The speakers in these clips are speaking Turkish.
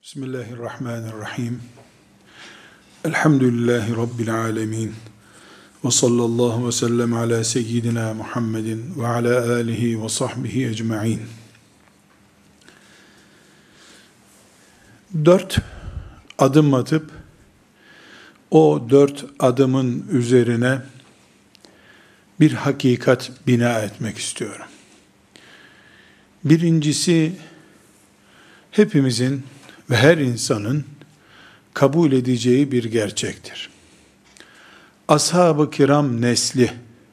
Bismillahirrahmanirrahim. Elhamdülillahi Rabbil alemin. Ve sallallahu ve sellem ala seyyidina Muhammedin ve ala alihi ve sahbihi ecma'in. 4 adım atıp o 4 adımın üzerine bir hakikat bina etmek istiyorum. Birincisi, hepimizin ve her insanın kabul edeceği bir gerçektir. Ashab-ı kiram nesli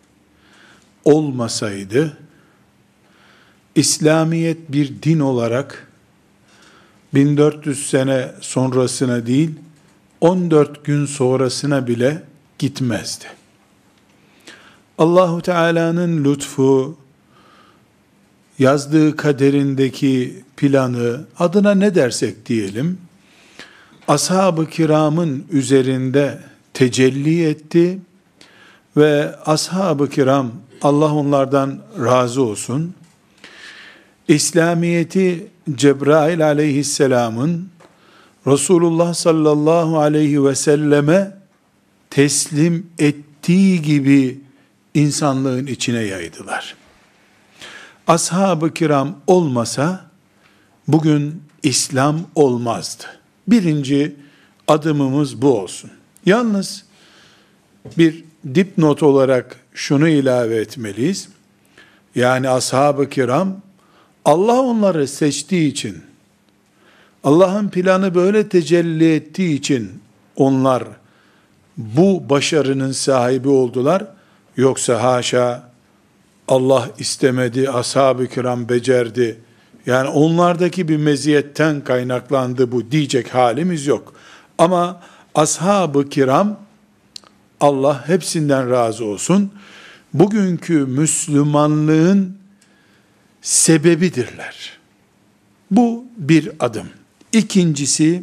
olmasaydı, İslamiyet bir din olarak 1400 sene sonrasına değil, 14 gün sonrasına bile gitmezdi. Allahu Teala'nın lütfu, yazdığı kaderindeki planı, adına ne dersek diyelim, ashab-ı kiramın üzerinde tecelli etti ve ashab-ı kiram, Allah onlardan razı olsun, İslamiyeti Cebrail aleyhisselamın Resulullah sallallahu aleyhi ve selleme teslim ettiği gibi insanlığın içine yaydılar. Ashab-ı kiram olmasa bugün İslam olmazdı. Birinci adımımız bu olsun. Yalnız bir dipnot olarak şunu ilave etmeliyiz. Yani ashab-ı kiram Allah onları seçtiği için, Allah'ın planı böyle tecelli ettiği için onlar bu başarının sahibi oldular. Yoksa haşa, Allah istemedi, ashab-ı kiram becerdi, yani onlardaki bir meziyetten kaynaklandı bu diyecek halimiz yok. Ama ashab-ı kiram, Allah hepsinden razı olsun, bugünkü Müslümanlığın sebebidirler. Bu bir adım. İkincisi,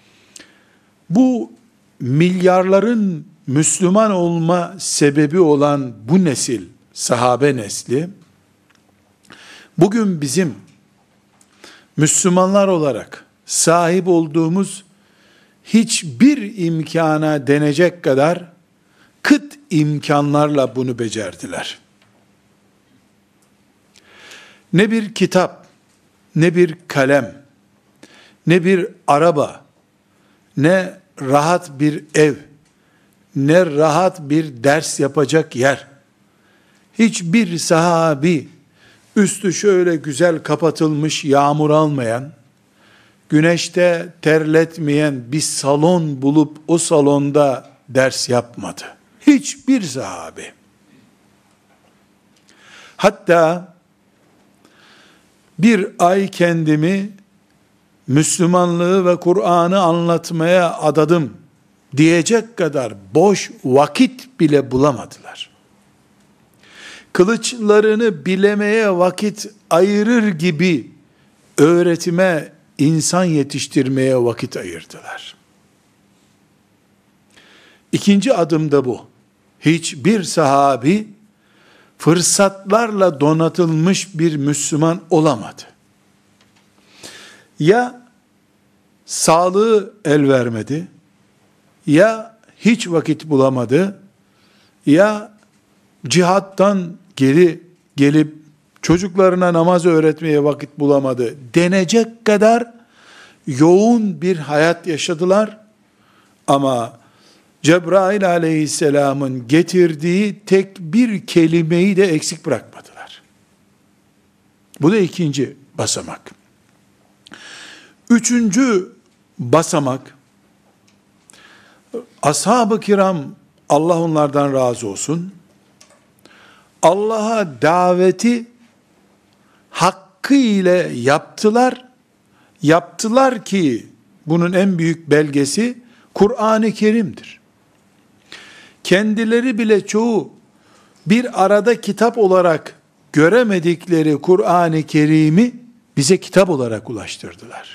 bu milyarların Müslüman olma sebebi olan bu nesil, sahabe nesli, bugün bizim Müslümanlar olarak sahip olduğumuz hiçbir imkana denecek kadar kıt imkanlarla bunu becerdiler. Ne bir kitap, ne bir kalem, ne bir araba, ne rahat bir ev, ne rahat bir ders yapacak yer, hiçbir sahabi, üstü şöyle güzel kapatılmış, yağmur almayan, güneşte terletmeyen bir salon bulup o salonda ders yapmadı. Hiçbir sahabi. Hatta bir ay kendimi Müslümanlığı ve Kur'an'ı anlatmaya adadım diyecek kadar boş vakit bile bulamadılar. Kılıçlarını bilemeye vakit ayırır gibi öğretime, insan yetiştirmeye vakit ayırdılar. İkinci adım da bu. Hiçbir sahabi fırsatlarla donatılmış bir Müslüman olamadı. Ya sağlığı el vermedi, ya hiç vakit bulamadı, ya cihattan geri gelip çocuklarına namaz öğretmeye vakit bulamadı denecek kadar yoğun bir hayat yaşadılar. Ama Cebrail aleyhisselamın getirdiği tek bir kelimeyi de eksik bırakmadılar. Bu da ikinci basamak. Üçüncü basamak, ashab-ı kiram, Allah onlardan razı olsun, Allah'a daveti hakkı ile yaptılar. Yaptılar ki bunun en büyük belgesi Kur'an-ı Kerim'dir. Kendileri bile çoğu bir arada kitap olarak göremedikleri Kur'an-ı Kerim'i bize kitap olarak ulaştırdılar.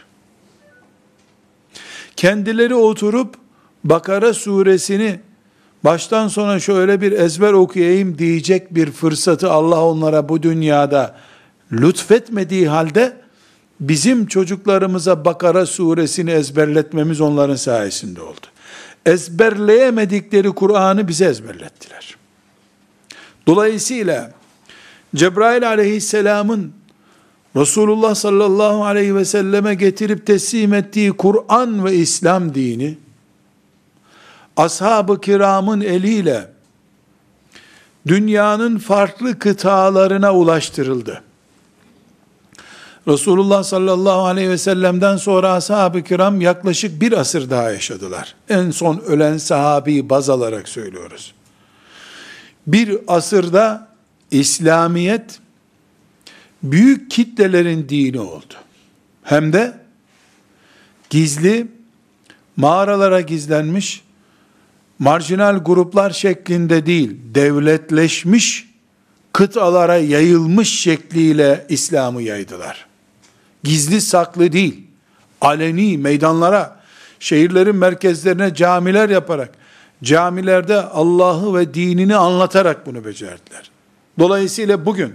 Kendileri oturup Bakara suresini baştan sona şöyle bir ezber okuyayım diyecek bir fırsatı Allah onlara bu dünyada lütfetmediği halde bizim çocuklarımıza Bakara suresini ezberletmemiz onların sayesinde oldu. Ezberleyemedikleri Kur'an'ı bize ezberlettiler. Dolayısıyla Cebrail aleyhisselamın Resulullah sallallahu aleyhi ve selleme getirip teslim ettiği Kur'an ve İslam dini, ashab-ı kiramın eliyle dünyanın farklı kıtalarına ulaştırıldı. Resulullah sallallahu aleyhi ve sellem'den sonra ashab-ı kiram yaklaşık bir asır daha yaşadılar. En son ölen sahabeyi baz alarak söylüyoruz. Bir asırda İslamiyet büyük kitlelerin dini oldu. Hem de gizli, mağaralara gizlenmiş, marjinal gruplar şeklinde değil, devletleşmiş, kıtalara yayılmış şekliyle İslam'ı yaydılar. Gizli saklı değil, aleni meydanlara, şehirlerin merkezlerine camiler yaparak, camilerde Allah'ı ve dinini anlatarak bunu becerdiler. Dolayısıyla bugün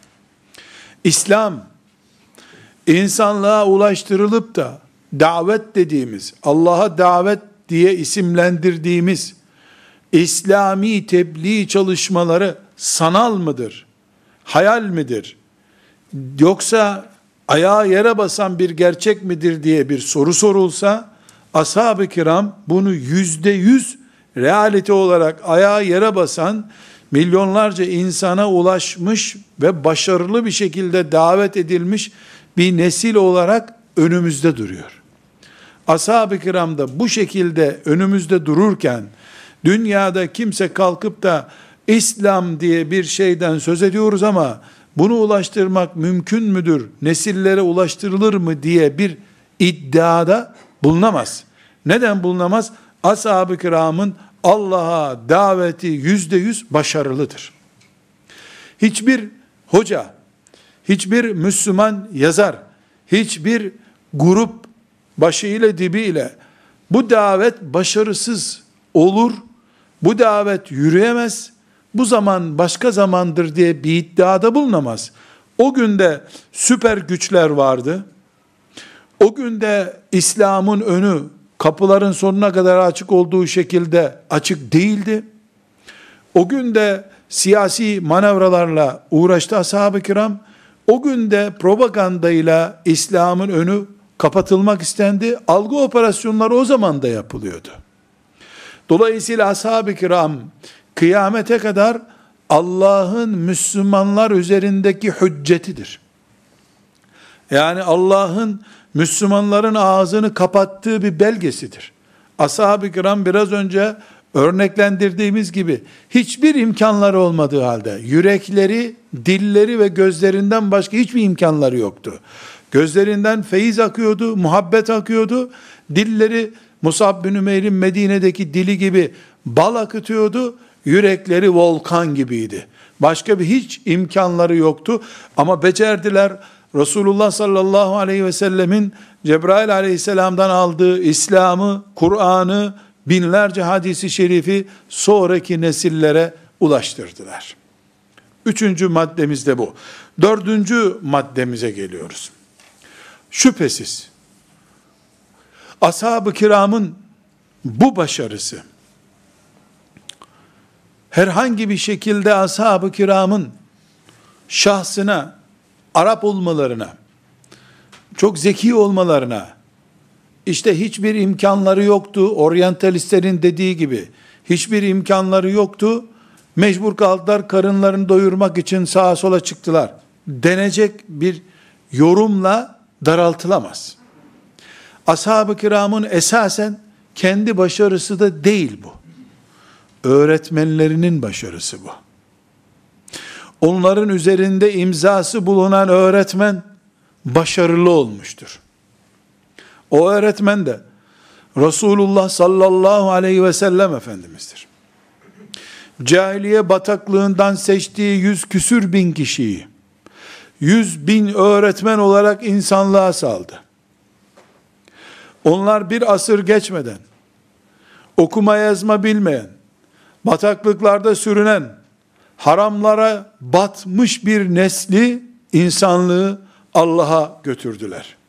İslam insanlığa ulaştırılıp da davet dediğimiz, Allah'a davet diye isimlendirdiğimiz İslami tebliğ çalışmaları sanal mıdır? Hayal midir? Yoksa ayağa yere basan bir gerçek midir diye bir soru sorulsa, ashab-ı kiram bunu %100 realite olarak ayağa yere basan, milyonlarca insana ulaşmış ve başarılı bir şekilde davet edilmiş bir nesil olarak önümüzde duruyor. Ashab-ı kiram da bu şekilde önümüzde dururken, dünyada kimse kalkıp da İslam diye bir şeyden söz ediyoruz ama bunu ulaştırmak mümkün müdür, nesillere ulaştırılır mı diye bir iddiada bulunamaz. Neden bulunamaz? Ashab-ı kiramın Allah'a daveti %100 başarılıdır. Hiçbir hoca, hiçbir Müslüman yazar, hiçbir grup başıyla dibiyle bu davet başarısız olur, bu davet yürüyemez, bu zaman başka zamandır diye bir iddiada bulunamaz. O günde süper güçler vardı. O günde İslam'ın önü kapıların sonuna kadar açık olduğu şekilde açık değildi. O günde siyasi manevralarla uğraştı ashab-ı kiram. O günde propagandayla İslam'ın önü kapatılmak istendi. Algı operasyonları o zaman da yapılıyordu. Dolayısıyla ashab-ı kiram kıyamete kadar Allah'ın Müslümanlar üzerindeki hüccetidir. Yani Allah'ın Müslümanların ağzını kapattığı bir belgesidir. Ashab-ı kiram biraz önce örneklendirdiğimiz gibi hiçbir imkanları olmadığı halde yürekleri, dilleri ve gözlerinden başka hiçbir imkanları yoktu. Gözlerinden feyiz akıyordu, muhabbet akıyordu. Dilleri Musab bin Ümeyr'in Medine'deki dili gibi bal akıtıyordu. Yürekleri volkan gibiydi. Başka bir hiç imkanları yoktu. Ama becerdiler. Resulullah sallallahu aleyhi ve sellemin Cebrail aleyhisselamdan aldığı İslam'ı, Kur'an'ı, binlerce hadisi şerifi sonraki nesillere ulaştırdılar. Üçüncü maddemiz de bu. Dördüncü maddemize geliyoruz. Şüphesiz ashab-ı kiramın bu başarısı herhangi bir şekilde ashab-ı kiramın şahsına, Arap olmalarına, çok zeki olmalarına, işte hiçbir imkanları yoktu, oryantalistlerin dediği gibi, hiçbir imkanları yoktu, mecbur kaldılar karınlarını doyurmak için sağa sola çıktılar denecek bir yorumla daraltılamaz. Ashab-ı kiramın esasen kendi başarısı da değil bu. Öğretmenlerinin başarısı bu. Onların üzerinde imzası bulunan öğretmen başarılı olmuştur. O öğretmen de Resulullah sallallahu aleyhi ve sellem Efendimiz'dir. Cahiliye bataklığından seçtiği 100 küsür bin kişiyi 100.000 öğretmen olarak insanlığa saldı. Onlar bir asır geçmeden okuma yazma bilmeyen, bataklıklarda sürünen, haramlara batmış bir nesli, insanlığı Allah'a götürdüler.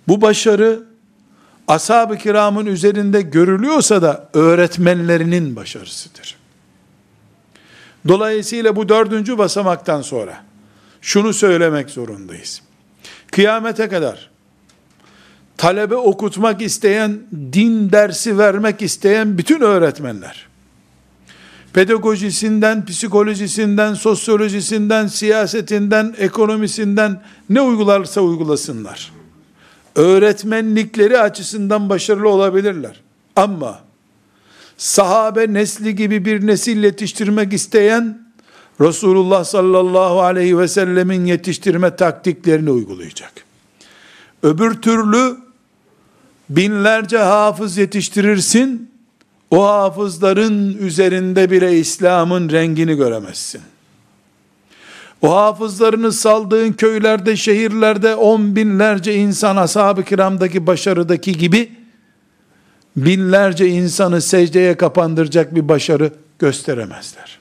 Bu başarı ashab-ı kiramın üzerinde görülüyorsa da öğretmenlerinin başarısıdır. Dolayısıyla bu dördüncü basamaktan sonra şunu söylemek zorundayız. Kıyamete kadar talebe okutmak isteyen, din dersi vermek isteyen bütün öğretmenler, pedagojisinden, psikolojisinden, sosyolojisinden, siyasetinden, ekonomisinden ne uygularsa uygulasınlar, öğretmenlikleri açısından başarılı olabilirler. Ama sahabe nesli gibi bir nesil yetiştirmek isteyen, Resulullah sallallahu aleyhi ve sellemin yetiştirme taktiklerini uygulayacak. Öbür türlü binlerce hafız yetiştirirsin, o hafızların üzerinde bile İslam'ın rengini göremezsin. O hafızlarını saldığın köylerde, şehirlerde 10 binlerce insan ashab-ı kiramdaki başarıdaki gibi binlerce insanı secdeye kapandıracak bir başarı gösteremezler.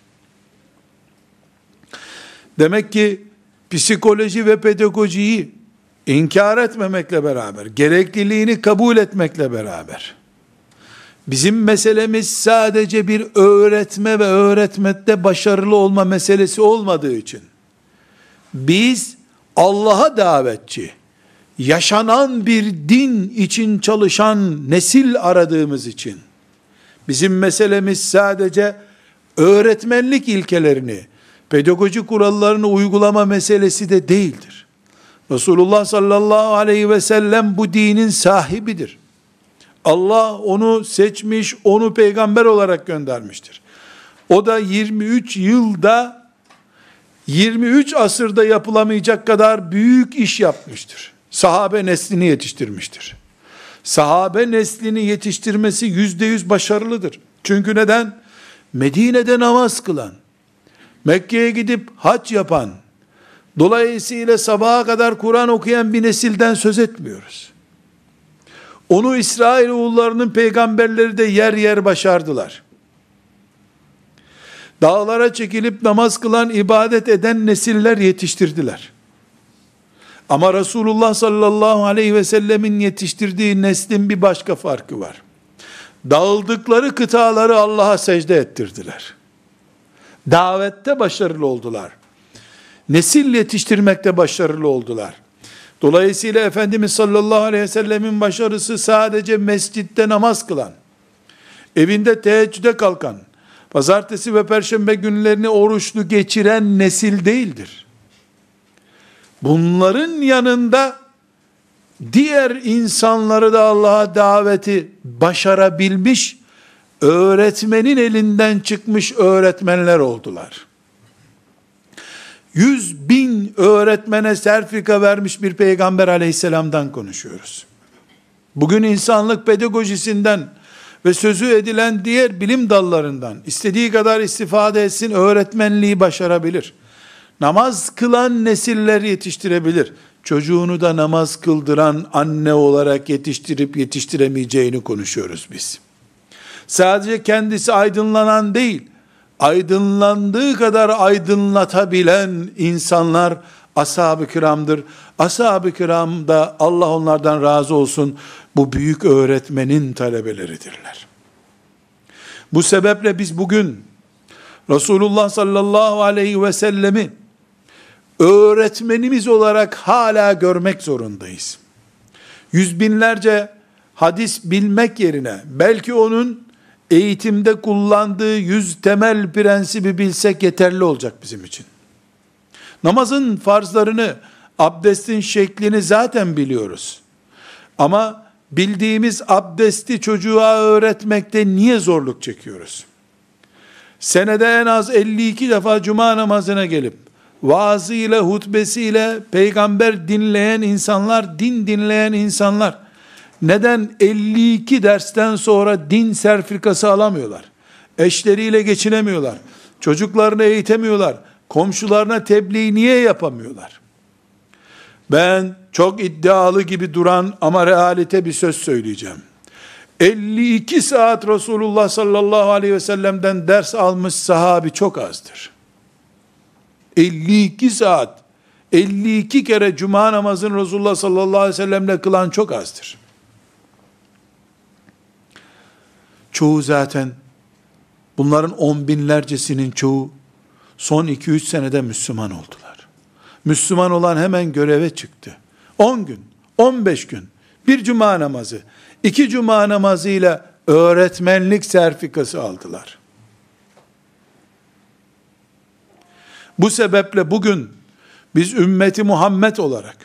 Demek ki psikoloji ve pedagojiyi inkar etmemekle beraber, gerekliliğini kabul etmekle beraber, bizim meselemiz sadece bir öğretme ve öğretmekte başarılı olma meselesi olmadığı için, biz Allah'a davetçi, yaşanan bir din için çalışan nesil aradığımız için, bizim meselemiz sadece öğretmenlik ilkelerini, pedagoji kurallarını uygulama meselesi de değildir. Resulullah sallallahu aleyhi ve sellem bu dinin sahibidir. Allah onu seçmiş, onu peygamber olarak göndermiştir. O da 23 yılda, 23 asırda yapılamayacak kadar büyük iş yapmıştır. Sahabe neslini yetiştirmiştir. Sahabe neslini yetiştirmesi %100 başarılıdır. Çünkü neden? Medine'de namaz kılan, Mekke'ye gidip hac yapan, dolayısıyla sabaha kadar Kur'an okuyan bir nesilden söz etmiyoruz. Onu İsrailoğullarının peygamberleri de yer yer başardılar. Dağlara çekilip namaz kılan, ibadet eden nesiller yetiştirdiler. Ama Resulullah sallallahu aleyhi ve sellemin yetiştirdiği neslin bir başka farkı var. Dağıldıkları kıtaları Allah'a secde ettirdiler. Davette başarılı oldular. Nesil yetiştirmekte başarılı oldular. Dolayısıyla Efendimiz sallallahu aleyhi ve sellemin başarısı sadece mescitte namaz kılan, evinde teheccüde kalkan, pazartesi ve perşembe günlerini oruçlu geçiren nesil değildir. Bunların yanında diğer insanları da Allah'a daveti başarabilmiş, öğretmenin elinden çıkmış öğretmenler oldular. 100.000 öğretmene sertifika vermiş bir peygamber aleyhisselamdan konuşuyoruz. Bugün insanlık pedagojisinden ve sözü edilen diğer bilim dallarından istediği kadar istifade etsin, öğretmenliği başarabilir. Namaz kılan nesiller yetiştirebilir. Çocuğunu da namaz kıldıran anne olarak yetiştirip yetiştiremeyeceğini konuşuyoruz biz. Sadece kendisi aydınlanan değil, aydınlandığı kadar aydınlatabilen insanlar ashab-ı kiramdır. Ashab-ı kiram da Allah onlardan razı olsun bu büyük öğretmenin talebeleridirler. Bu sebeple biz bugün Resulullah sallallahu aleyhi ve sellemi öğretmenimiz olarak hala görmek zorundayız. Yüz binlerce hadis bilmek yerine belki onun eğitimde kullandığı 100 temel prensibi bilsek yeterli olacak bizim için. Namazın farzlarını, abdestin şeklini zaten biliyoruz. Ama bildiğimiz abdesti çocuğa öğretmekte niye zorluk çekiyoruz? Senede en az 52 defa cuma namazına gelip, vaazıyla, hutbesiyle peygamber dinleyen insanlar, din dinleyen insanlar, neden 52 dersten sonra din sertifikası alamıyorlar? Eşleriyle geçinemiyorlar. Çocuklarını eğitemiyorlar. Komşularına tebliğ niye yapamıyorlar? Ben çok iddialı gibi duran ama realite bir söz söyleyeceğim. 52 saat Resulullah sallallahu aleyhi ve sellem'den ders almış sahabi çok azdır. 52 saat 52 kere cuma namazını Resulullah sallallahu aleyhi ve sellemle kılan çok azdır. Çoğu zaten, bunların 10 binlercesinin çoğu son 2-3 senede Müslüman oldular. Müslüman olan hemen göreve çıktı. 10 gün, 15 gün, bir cuma namazı, 2 cuma namazıyla öğretmenlik sertifikası aldılar. Bu sebeple bugün biz ümmeti Muhammed olarak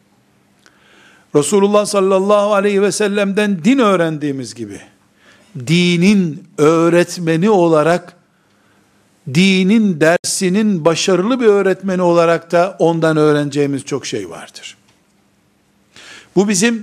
Resulullah sallallahu aleyhi ve sellem'den din öğrendiğimiz gibi dinin öğretmeni olarak, dinin dersinin başarılı bir öğretmeni olarak da ondan öğreneceğimiz çok şey vardır. Bu bizim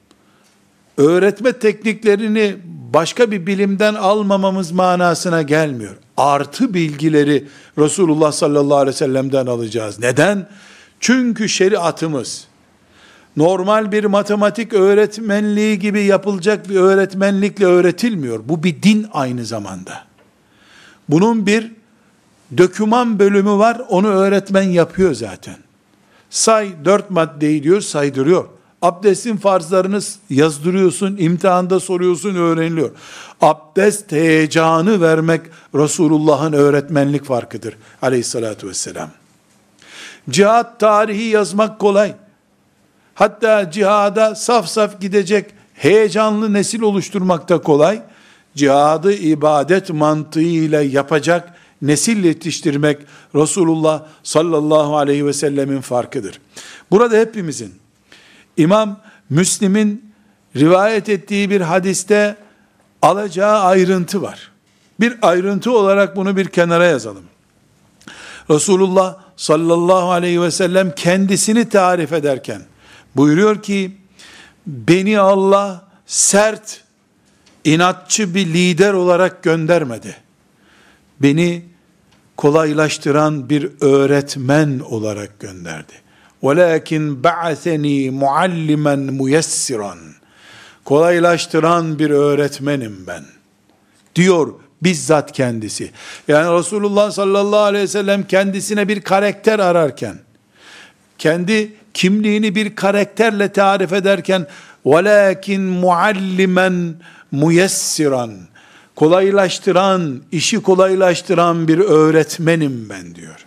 öğretme tekniklerini başka bir bilimden almamamız manasına gelmiyor. Artı bilgileri Resulullah sallallahu aleyhi ve sellem'den alacağız. Neden? Çünkü şeriatımız normal bir matematik öğretmenliği gibi yapılacak bir öğretmenlikle öğretilmiyor. Bu bir din aynı zamanda. Bunun bir döküman bölümü var, onu öğretmen yapıyor zaten. Say 4 maddeyi diyor, saydırıyor. Abdestin farzlarını yazdırıyorsun, imtihanda soruyorsun, öğreniliyor. Abdest heyecanı vermek Resulullah'ın öğretmenlik farkıdır aleyhissalatü vesselam. Cihat tarihi yazmak kolay. Hatta cihada saf saf gidecek heyecanlı nesil oluşturmak da kolay. Cihadı ibadet mantığıyla yapacak nesil yetiştirmek Resulullah sallallahu aleyhi ve sellemin farkıdır. Burada hepimizin, İmam Müslim'in rivayet ettiği bir hadiste alacağı ayrıntı var. Bir ayrıntı olarak bunu bir kenara yazalım. Resulullah sallallahu aleyhi ve sellem kendisini tarif ederken buyuruyor ki, beni Allah sert, inatçı bir lider olarak göndermedi. Beni kolaylaştıran bir öğretmen olarak gönderdi. وَلَكِنْ بَعَثَنِي مُعَلِّمًا مُيَسِّرًا. Kolaylaştıran bir öğretmenim ben. Diyor bizzat kendisi. Yani Resulullah sallallahu aleyhi ve sellem kendisine bir karakter ararken, kendi kimliğini bir karakterle tarif ederken, وَلَكِنْ مُعَلِّمًا مُيَسِّرًا. Kolaylaştıran, işi kolaylaştıran bir öğretmenim ben diyor.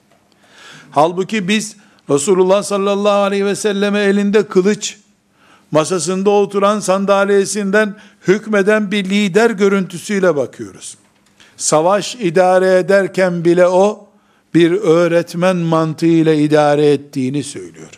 Halbuki biz Resulullah sallallahu aleyhi ve selleme elinde kılıç, masasında oturan sandalyesinden hükmeden bir lider görüntüsüyle bakıyoruz. Savaş idare ederken bile o bir öğretmen mantığıyla idare ettiğini söylüyor.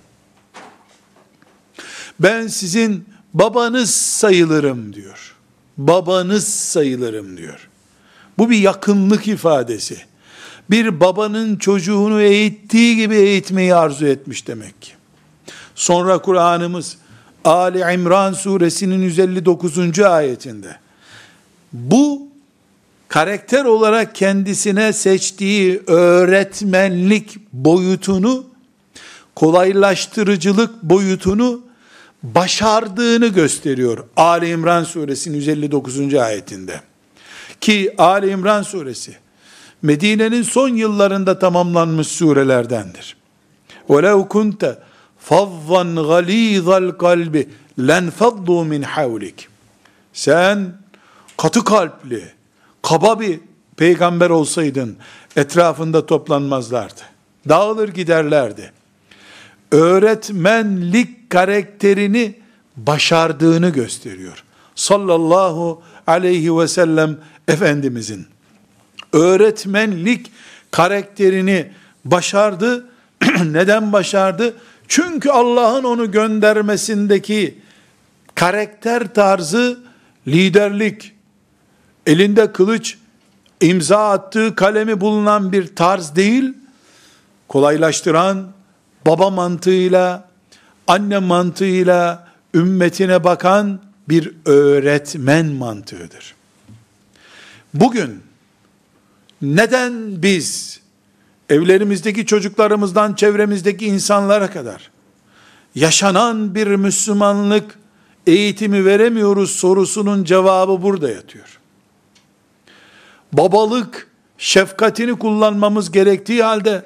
Ben sizin babanız sayılırım diyor. Babanız sayılırım diyor. Bu bir yakınlık ifadesi. Bir babanın çocuğunu eğittiği gibi eğitmeyi arzu etmiş demek ki. Sonra Kur'an'ımız Ali İmran suresinin 159. ayetinde bu karakter olarak kendisine seçtiği öğretmenlik boyutunu, kolaylaştırıcılık boyutunu başardığını gösteriyor. Ali İmran suresinin 159. ayetinde. Ki Ali İmran suresi Medine'nin son yıllarında tamamlanmış surelerdendir. وَلَوْ كُنْتَ فَضَّنْ غَل۪يظَ الْقَلْبِ لَنْفَضُّوا مِنْ حَوْلِكِ. Sen katı kalpli, kaba bir peygamber olsaydın etrafında toplanmazlardı. Dağılır giderlerdi. Öğretmenlik karakterini başardığını gösteriyor. Sallallahu aleyhi ve sellem Efendimizin öğretmenlik karakterini başardı. Neden başardı? Çünkü Allah'ın onu göndermesindeki karakter tarzı liderlik, elinde kılıç, imza attığı kalemi bulunan bir tarz değil, kolaylaştıran, baba mantığıyla, anne mantığıyla ümmetine bakan bir öğretmen mantığıdır. Bugün neden biz evlerimizdeki çocuklarımızdan çevremizdeki insanlara kadar yaşanan bir Müslümanlık eğitimi veremiyoruz sorusunun cevabı burada yatıyor. Babalık şefkatini kullanmamız gerektiği halde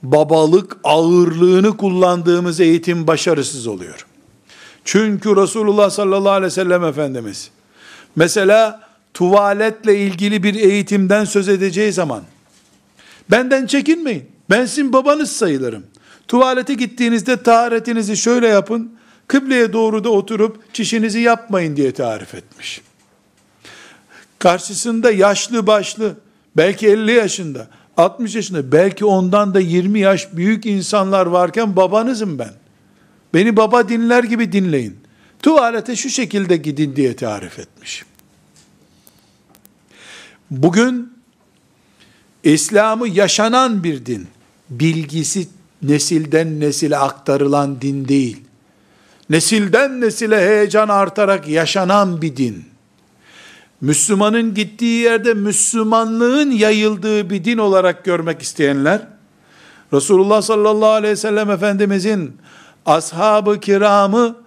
babalık ağırlığını kullandığımız eğitim başarısız oluyor. Çünkü Resulullah sallallahu aleyhi ve sellem Efendimiz, mesela tuvaletle ilgili bir eğitimden söz edeceği zaman, benden çekinmeyin, ben sizin babanız sayılırım. Tuvalete gittiğinizde taharetinizi şöyle yapın, kıbleye doğru da oturup çişinizi yapmayın diye tarif etmiş. Karşısında yaşlı başlı, belki 50 yaşında, 60 yaşında, belki ondan da 20 yaş büyük insanlar varken babanızım ben. Beni baba dinler gibi dinleyin. Tuvalete şu şekilde gidin diye tarif etmiş. Bugün İslam'ı yaşanan bir din. Bilgisi nesilden nesile aktarılan din değil. Nesilden nesile heyecan artarak yaşanan bir din. Müslümanın gittiği yerde Müslümanlığın yayıldığı bir din olarak görmek isteyenler, Resulullah sallallahu aleyhi ve sellem Efendimizin ashab-ı kiramı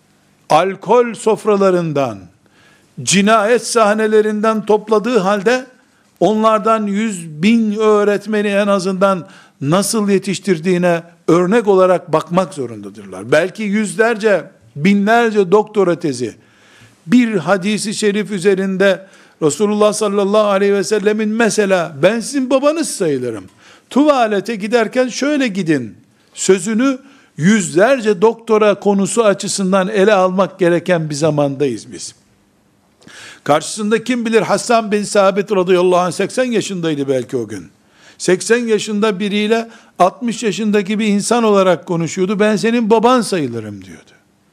alkol sofralarından, cinayet sahnelerinden topladığı halde, onlardan 100.000 öğretmeni en azından nasıl yetiştirdiğine örnek olarak bakmak zorundadırlar. Belki yüzlerce, binlerce doktora tezi, bir hadisi şerif üzerinde Resulullah sallallahu aleyhi ve sellemin mesela ben sizin babanız sayılırım, tuvalete giderken şöyle gidin sözünü yüzlerce doktora konusu açısından ele almak gereken bir zamandayız biz. Karşısında kim bilir Hasan bin Sabit radıyallahu anh 80 yaşındaydı belki o gün. 80 yaşında biriyle 60 yaşındaki bir insan olarak konuşuyordu. Ben senin baban sayılırım diyordu.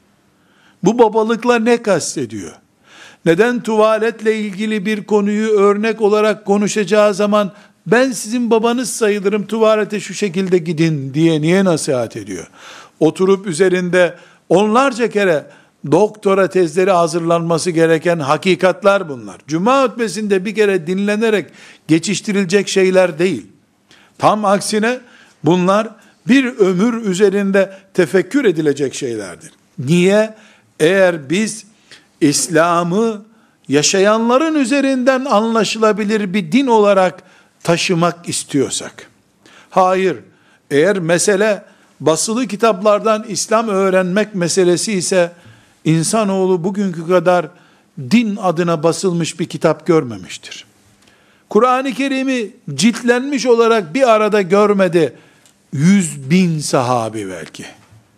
Bu babalıkla ne kastediyor? Neden tuvaletle ilgili bir konuyu örnek olarak konuşacağı zaman ben sizin babanız sayılırım, tuvalete şu şekilde gidin diye niye nasihat ediyor? Oturup üzerinde onlarca kere doktora tezleri hazırlanması gereken hakikatler bunlar. Cuma hutbesinde bir kere dinlenerek geçiştirilecek şeyler değil. Tam aksine bunlar bir ömür üzerinde tefekkür edilecek şeylerdir. Niye? Eğer biz İslam'ı yaşayanların üzerinden anlaşılabilir bir din olarak taşımak istiyorsak. Hayır, eğer mesele basılı kitaplardan İslam öğrenmek meselesi ise, insanoğlu bugünkü kadar din adına basılmış bir kitap görmemiştir. Kur'an-ı Kerim'i ciltlenmiş olarak bir arada görmedi 100.000 sahabi belki.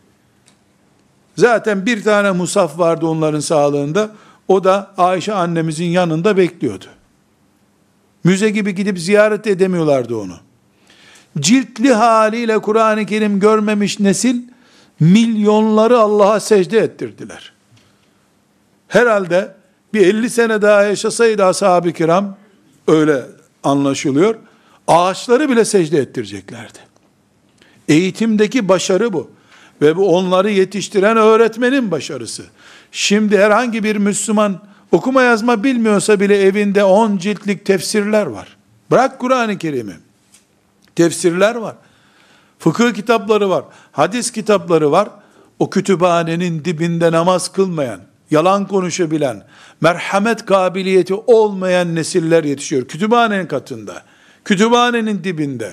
Zaten bir tane musaf vardı onların sağlığında, o da Ayşe annemizin yanında bekliyordu. Müze gibi gidip ziyaret edemiyorlardı onu. Ciltli haliyle Kur'an-ı Kerim görmemiş nesil, milyonları Allah'a secde ettirdiler. Herhalde bir 50 sene daha yaşasaydı ashab-ı kiram, öyle anlaşılıyor, ağaçları bile secde ettireceklerdi. Eğitimdeki başarı bu. Ve bu onları yetiştiren öğretmenin başarısı. Şimdi herhangi bir Müslüman okuma yazma bilmiyorsa bile evinde 10 ciltlik tefsirler var. Bırak Kur'an-ı Kerim'i. Tefsirler var. Fıkıh kitapları var. Hadis kitapları var. O kütüphanenin dibinde namaz kılmayan, yalan konuşabilen, merhamet kabiliyeti olmayan nesiller yetişiyor. Kütüphanenin katında. Kütüphanenin dibinde.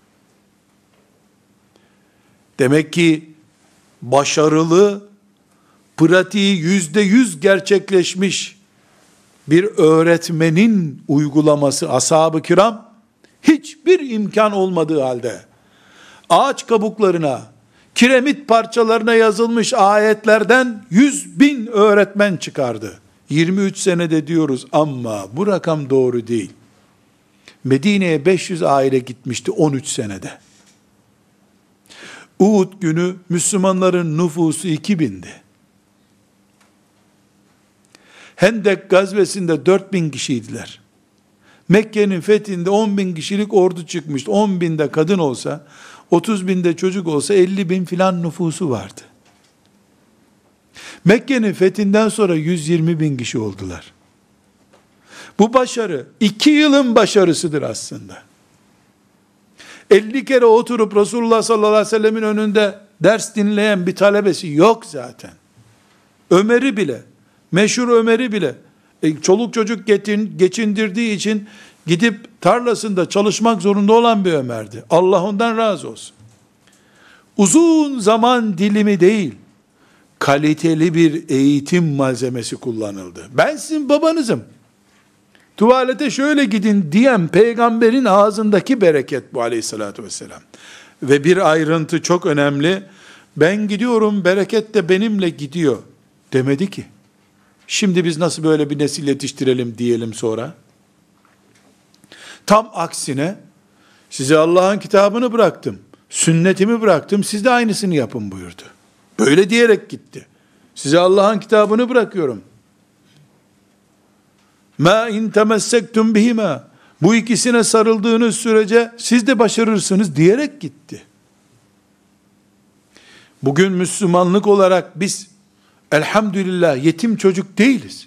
Demek ki başarılı, pratiği %100 gerçekleşmiş bir öğretmenin uygulaması, ashab-ı kiram hiçbir imkan olmadığı halde ağaç kabuklarına, kiremit parçalarına yazılmış ayetlerden 100.000 öğretmen çıkardı. 23 senede diyoruz ama bu rakam doğru değil. Medine'ye 500 aile gitmişti 13 senede. Uhud günü Müslümanların nüfusu 2000'di. Hendek gazvesinde 4.000 kişiydiler. Mekke'nin fethinde 10.000 kişilik ordu çıkmıştı. 10.000'de kadın olsa, 30.000'de çocuk olsa 50.000 filan nüfusu vardı. Mekke'nin fethinden sonra 120.000 kişi oldular. Bu başarı 2 yılın başarısıdır aslında. 50 kere oturup Resulullah sallallahu aleyhi ve sellemin önünde ders dinleyen bir talebesi yok zaten. Ömer'i bile, meşhur Ömer'i bile, çoluk çocuk geçindirdiği için gidip tarlasında çalışmak zorunda olan bir Ömer'di. Allah ondan razı olsun. uzun zaman dilimi değil, kaliteli bir eğitim malzemesi kullanıldı. Ben sizin babanızım, tuvalete şöyle gidin diyen peygamberin ağzındaki bereket bu aleyhissalatü vesselam. Ve bir ayrıntı çok önemli. Ben gidiyorum, bereket de benimle gidiyor demedi ki. Şimdi biz nasıl böyle bir nesil yetiştirelim diyelim sonra. Tam aksine, size Allah'ın kitabını bıraktım, sünnetimi bıraktım, siz de aynısını yapın buyurdu. Böyle diyerek gitti. Size Allah'ın kitabını bırakıyorum. Ma in temessektum bihima. Bu ikisine sarıldığınız sürece siz de başarırsınız diyerek gitti. Bugün Müslümanlık olarak biz elhamdülillah yetim çocuk değiliz.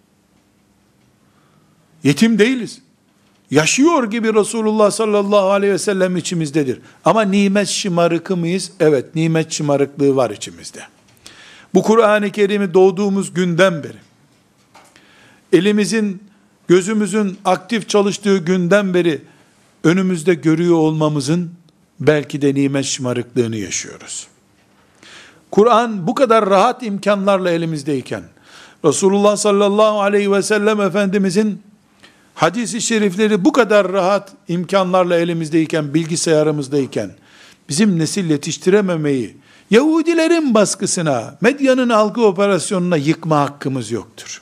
Yetim değiliz. Yaşıyor gibi Resulullah sallallahu aleyhi ve sellem içimizdedir. Ama nimet şımarıkı mıyız? Evet, nimet şımarıklığı var içimizde. Bu Kur'an-ı Kerim'i doğduğumuz günden beri, elimizin, gözümüzün aktif çalıştığı günden beri önümüzde görüyor olmamızın belki de nimet şımarıklığını yaşıyoruz. Kur'an bu kadar rahat imkanlarla elimizdeyken, Resulullah sallallahu aleyhi ve sellem Efendimizin hadis-i şerifleri bu kadar rahat imkanlarla elimizdeyken, bilgisayarımızdayken, bizim nesil yetiştirememeyi, Yahudilerin baskısına, medyanın algı operasyonuna yıkma hakkımız yoktur.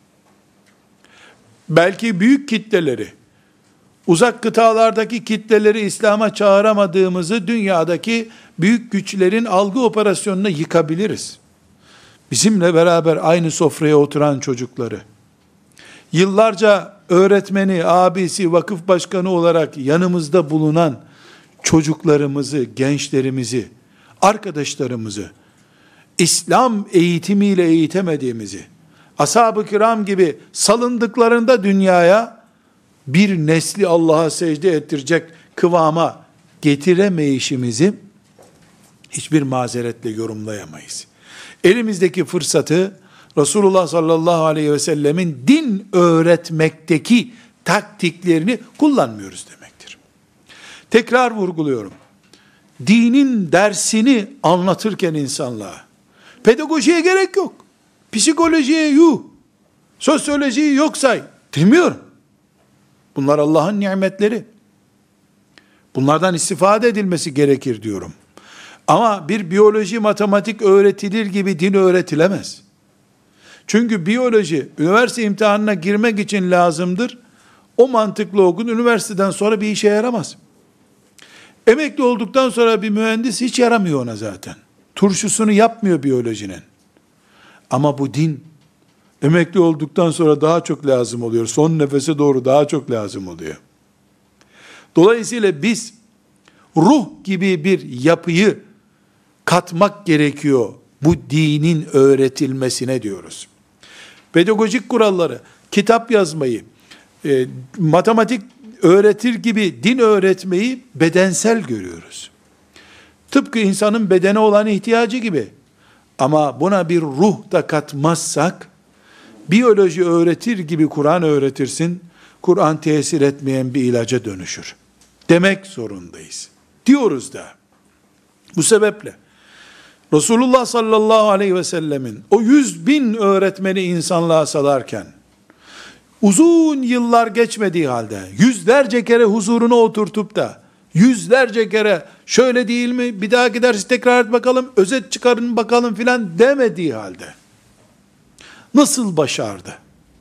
Belki büyük kitleleri, uzak kıtalardaki kitleleri İslam'a çağıramadığımızı dünyadaki büyük güçlerin algı operasyonuna yıkabiliriz. Bizimle beraber aynı sofraya oturan çocukları, yıllarca öğretmeni, abisi, vakıf başkanı olarak yanımızda bulunan çocuklarımızı, gençlerimizi, arkadaşlarımızı, İslam eğitimiyle eğitemediğimizi, ashab-ı kiram gibi salındıklarında dünyaya bir nesli Allah'a secde ettirecek kıvama getiremeyişimizi hiçbir mazeretle yorumlayamayız. Elimizdeki fırsatı Resulullah sallallahu aleyhi ve sellemin din öğretmekteki taktiklerini kullanmıyoruz demektir. Tekrar vurguluyorum. Dinin dersini anlatırken insanlığa, pedagojiye gerek yok. Psikolojiye yuh, sosyolojiyi yok say demiyorum. Bunlar Allah'ın nimetleri. Bunlardan istifade edilmesi gerekir diyorum. Ama bir biyoloji, matematik öğretilir gibi din öğretilemez. Çünkü biyoloji üniversite imtihanına girmek için lazımdır. O mantıklı okun üniversiteden sonra bir işe yaramaz. Emekli olduktan sonra bir mühendis hiç yaramıyor ona zaten. Turşusunu yapmıyor biyolojinin. Ama bu din emekli olduktan sonra daha çok lazım oluyor. Son nefese doğru daha çok lazım oluyor. Dolayısıyla biz ruh gibi bir yapıyı katmak gerekiyor bu dinin öğretilmesine diyoruz. Pedagojik kuralları, kitap yazmayı, matematik öğretir gibi din öğretmeyi bedensel görüyoruz. Tıpkı insanın bedene olan ihtiyacı gibi. Ama buna bir ruh da katmazsak, biyoloji öğretir gibi Kur'an öğretirsin, Kur'an tesir etmeyen bir ilaca dönüşür. Demek zorundayız. Diyoruz da. Bu sebeple, Resulullah sallallahu aleyhi ve sellemin o 100.000 öğretmeni insanlığa salarken, uzun yıllar geçmediği halde, yüzlerce kere huzuruna oturtup da, yüzlerce kere şöyle değil mi, bir dahaki dersi tekrar et bakalım, özet çıkarın bakalım filan demediği halde, nasıl başardı?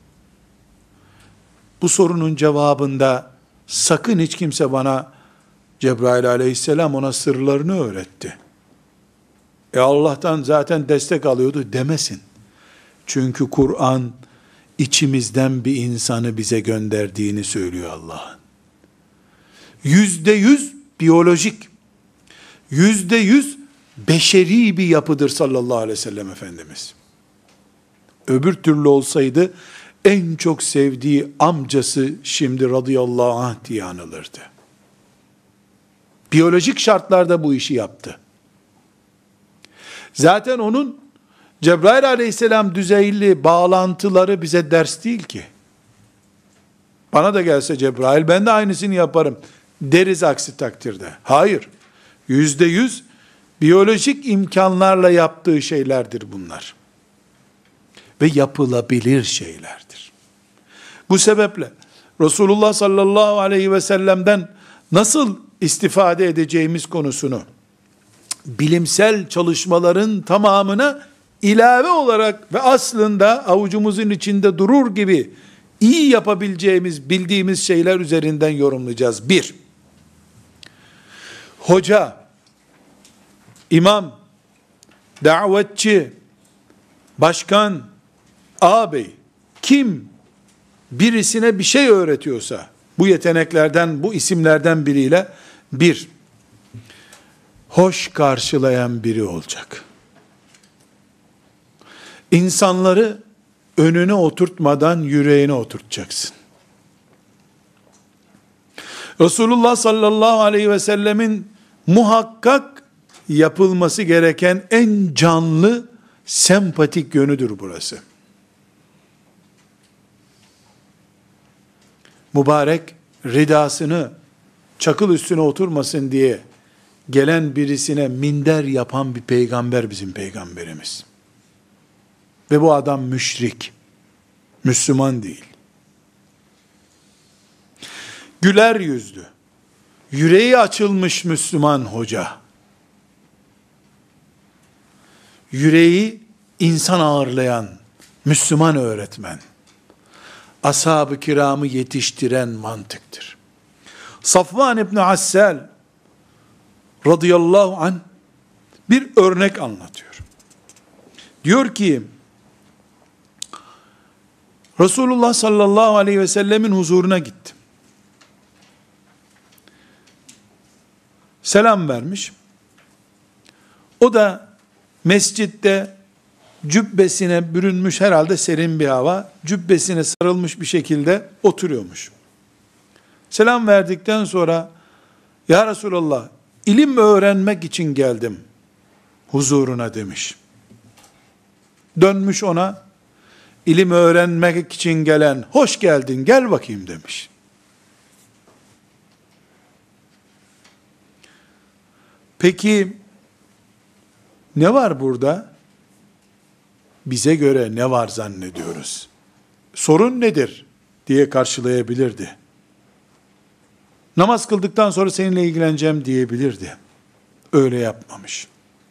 Bu sorunun cevabında, sakın hiç kimse bana, Cebrail aleyhisselam ona sırlarını öğretti, Allah'tan zaten destek alıyordu demesin. Çünkü Kur'an, içimizden bir insanı bize gönderdiğini söylüyor Allah'ın. %100 biyolojik, %100 beşeri bir yapıdır sallallahu aleyhi ve sellem Efendimiz. Öbür türlü olsaydı, en çok sevdiği amcası şimdi radıyallahu anh diye anılırdı. Biyolojik şartlarda bu işi yaptı. Zaten onun Cebrail aleyhisselam düzeyli bağlantıları bize ders değil ki. Bana da gelse Cebrail, ben de aynısını yaparım deriz aksi takdirde. Hayır. %100 Biyolojik imkanlarla yaptığı şeylerdir bunlar. Ve yapılabilir şeylerdir. Bu sebeple Resulullah sallallahu aleyhi ve sellem'den nasıl istifade edeceğimiz konusunu bilimsel çalışmaların tamamına ilave olarak ve aslında avucumuzun içinde durur gibi iyi yapabileceğimiz, bildiğimiz şeyler üzerinden yorumlayacağız. 1. Hoca, imam, davetçi, başkan, ağabey, kim birisine bir şey öğretiyorsa, bu yeteneklerden, bu isimlerden biriyle, 1. Hoş karşılayan biri olacak. İnsanları önüne oturtmadan yüreğine oturtacaksın. Resulullah sallallahu aleyhi ve sellemin muhakkak yapılması gereken en canlı, sempatik yönüdür burası. Mübarek ridasını çakıl üstüne oturmasın diye gelen birisine minder yapan bir peygamber bizim peygamberimiz. Ve bu adam müşrik, Müslüman değil. Güler yüzlü, yüreği açılmış Müslüman hoca. Yüreği insan ağırlayan Müslüman öğretmen. Ashab-ı kiramı yetiştiren mantıktır. Safvan İbni Assal radıyallahu anh bir örnek anlatıyor. Diyor ki, Resulullah sallallahu aleyhi ve sellemin huzuruna gittim. Selam vermiş. O da mescitte cübbesine bürünmüş, herhalde serin bir hava, cübbesine sarılmış bir şekilde oturuyormuş. Selam verdikten sonra, ya Resulallah, ilim öğrenmek için geldim huzuruna demiş. Dönmüş ona, ilim öğrenmek için gelen, hoş geldin, gel bakayım demiş. Peki, ne var burada? Bize göre ne var zannediyoruz? Sorun nedir diye karşılayabilirdi. Namaz kıldıktan sonra seninle ilgileneceğim diyebilirdi. Öyle yapmamış.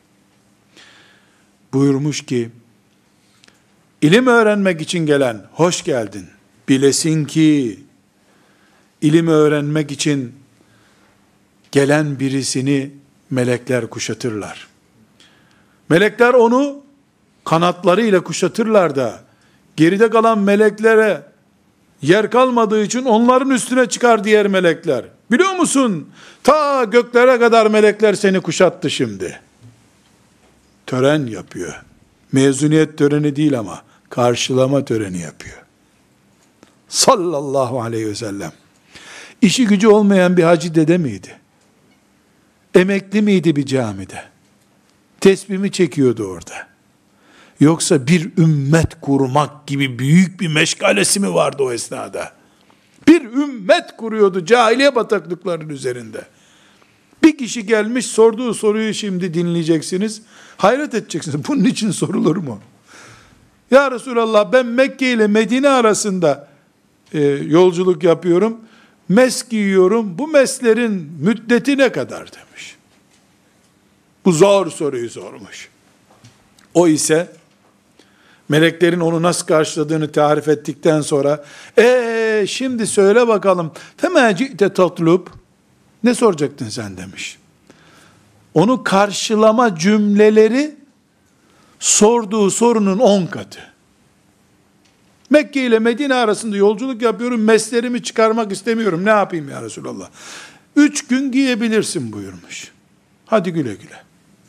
Buyurmuş ki, ilim öğrenmek için gelen, hoş geldin. Bilesin ki, ilim öğrenmek için gelen birisini melekler kuşatırlar. Melekler onu kanatlarıyla kuşatırlar da, geride kalan meleklere yer kalmadığı için onların üstüne çıkar diğer melekler. Biliyor musun? Ta göklere kadar melekler seni kuşattı şimdi. Tören yapıyor. Mezuniyet töreni değil ama, karşılama töreni yapıyor. Sallallahu aleyhi ve sellem. İşi gücü olmayan bir hacı dede miydi? Emekli miydi bir camide? Tesbihimi çekiyordu orada. Yoksa bir ümmet kurmak gibi büyük bir meşgalesi mi vardı o esnada? Bir ümmet kuruyordu cahiliye bataklıklarının üzerinde. Bir kişi gelmiş, sorduğu soruyu şimdi dinleyeceksiniz. Hayret edeceksiniz. Bunun için sorulur mu? Ya Resulallah, ben Mekke ile Medine arasında yolculuk yapıyorum. Mes giyiyorum. Bu meslerin müddeti ne kadar demiş. Bu zor soruyu sormuş. O ise meleklerin onu nasıl karşıladığını tarif ettikten sonra, şimdi söyle bakalım, فَمَا جِئْتَ تَطْلُبْ, ne soracaktın sen demiş. Onu karşılama cümleleri sorduğu sorunun 10 katı. Mekke ile Medine arasında yolculuk yapıyorum, meslerimi çıkarmak istemiyorum, ne yapayım ya Resulallah? 3 gün giyebilirsin buyurmuş. Hadi güle güle.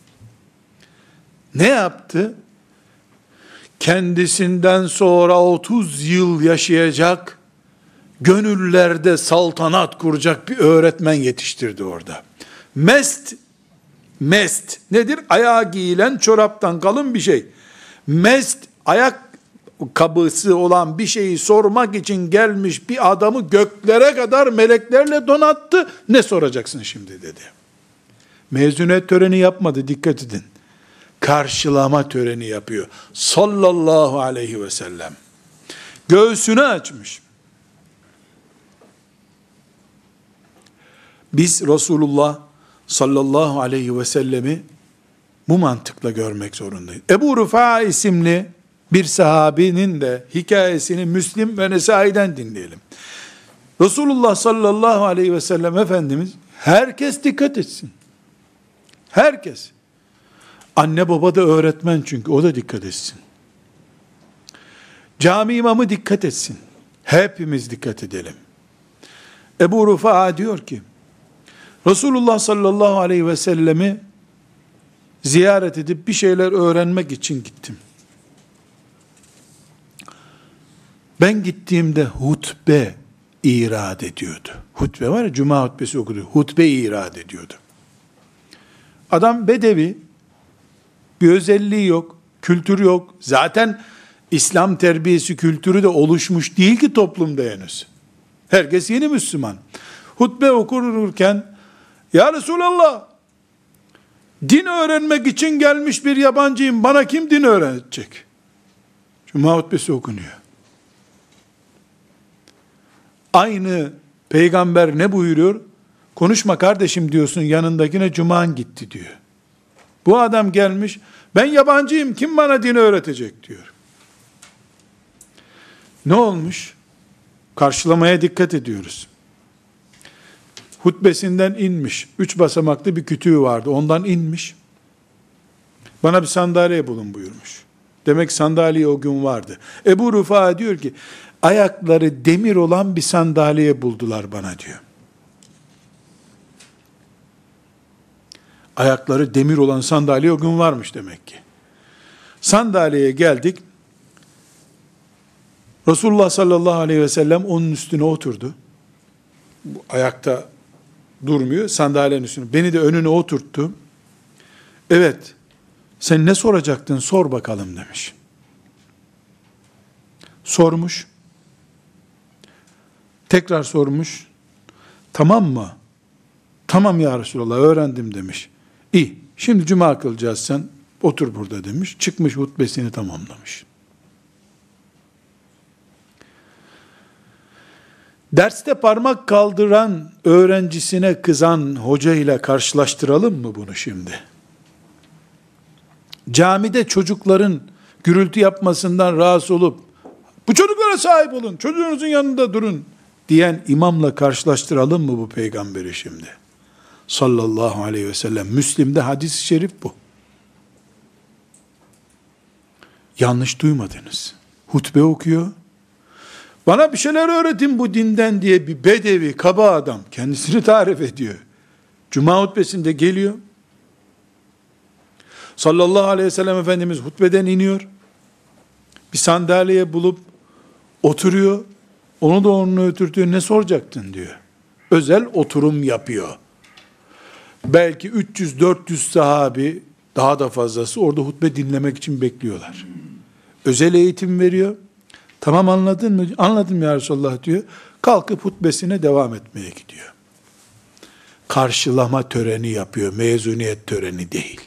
Ne yaptı? Kendisinden sonra 30 yıl yaşayacak, gönüllerde saltanat kuracak bir öğretmen yetiştirdi orada. Mest nedir? Ayağa giyilen çoraptan kalın bir şey. Mest, ayak kabısı olan bir şeyi sormak için gelmiş bir adamı göklere kadar meleklerle donattı. Ne soracaksın şimdi dedi. Mezuniyet töreni yapmadı, dikkat edin. Karşılama töreni yapıyor. Sallallahu aleyhi ve sellem. Göğsünü açmış. Biz Resulullah sallallahu aleyhi ve sellemi bu mantıkla görmek zorundayız. Ebu Rıfa isimli bir sahabinin de hikayesini Müslim ve Nesai'den dinleyelim. Resulullah sallallahu aleyhi ve sellem Efendimiz, herkes dikkat etsin. Herkes. Anne baba da öğretmen, çünkü o da dikkat etsin. Cami imamı dikkat etsin. Hepimiz dikkat edelim. Ebu Rıfa diyor ki, Resulullah sallallahu aleyhi ve sellemi ziyaret edip bir şeyler öğrenmek için gittim. Ben gittiğimde hutbe irad ediyordu. Hutbe var ya, cuma hutbesi okudu. Hutbe irad ediyordu. Adam bedevi, bir özelliği yok, kültür yok. Zaten İslam terbiyesi kültürü de oluşmuş değil ki toplumda henüz. Herkes yeni Müslüman. Hutbe okurken, ya Resulallah, din öğrenmek için gelmiş bir yabancıyım, bana kim din öğretecek? Cuma hutbesi okunuyor. Aynı peygamber ne buyuruyor? Konuşma kardeşim diyorsun, yanındakine cuman gitti diyor. Bu adam gelmiş, ben yabancıyım, kim bana din öğretecek diyor. Ne olmuş? Karşılamaya dikkat ediyoruz. Hutbesinden inmiş. 3 basamaklı bir kütüğü vardı. Ondan inmiş. Bana bir sandalye bulun buyurmuş. Demek sandalye o gün vardı. Ebu Rıfa diyor ki, ayakları demir olan bir sandalye buldular bana diyor. Ayakları demir olan sandalye o gün varmış demek ki. Sandalyeye geldik. Resulullah sallallahu aleyhi ve sellem onun üstüne oturdu. Ayakta durmuyor, sandalyenin üstüne. Beni de önüne oturttu. Evet, sen ne soracaktın, sor bakalım demiş. Sormuş. Tekrar sormuş. Tamam mı? Tamam ya Resulallah, öğrendim demiş. İyi, şimdi cuma kılacağız, sen otur burada demiş. Çıkmış, hutbesini tamamlamış. Derste parmak kaldıran öğrencisine kızan hoca ile karşılaştıralım mı bunu şimdi? Camide çocukların gürültü yapmasından rahatsız olup, bu çocuklara sahip olun, çocuğunuzun yanında durun diyen imamla karşılaştıralım mı bu peygamberi şimdi? Sallallahu aleyhi ve sellem. Müslim'de hadis-i şerif bu. Yanlış duymadınız. Hutbe okuyor. Bana bir şeyler öğretin bu dinden diye bir bedevi, kaba adam kendisini tarif ediyor. Cuma hutbesinde geliyor. Sallallahu aleyhi ve sellem Efendimiz hutbeden iniyor. Bir sandalye bulup oturuyor. Onu da onunla ötürtüyor. Ne soracaktın diyor. Özel oturum yapıyor. Belki 300-400 sahabi, daha da fazlası orada hutbe dinlemek için bekliyorlar. Özel eğitim veriyor. Tamam, anladın mı? Anladım ya Resulallah diyor. Kalkıp hutbesine devam etmeye gidiyor. Karşılama töreni yapıyor. Mezuniyet töreni değil.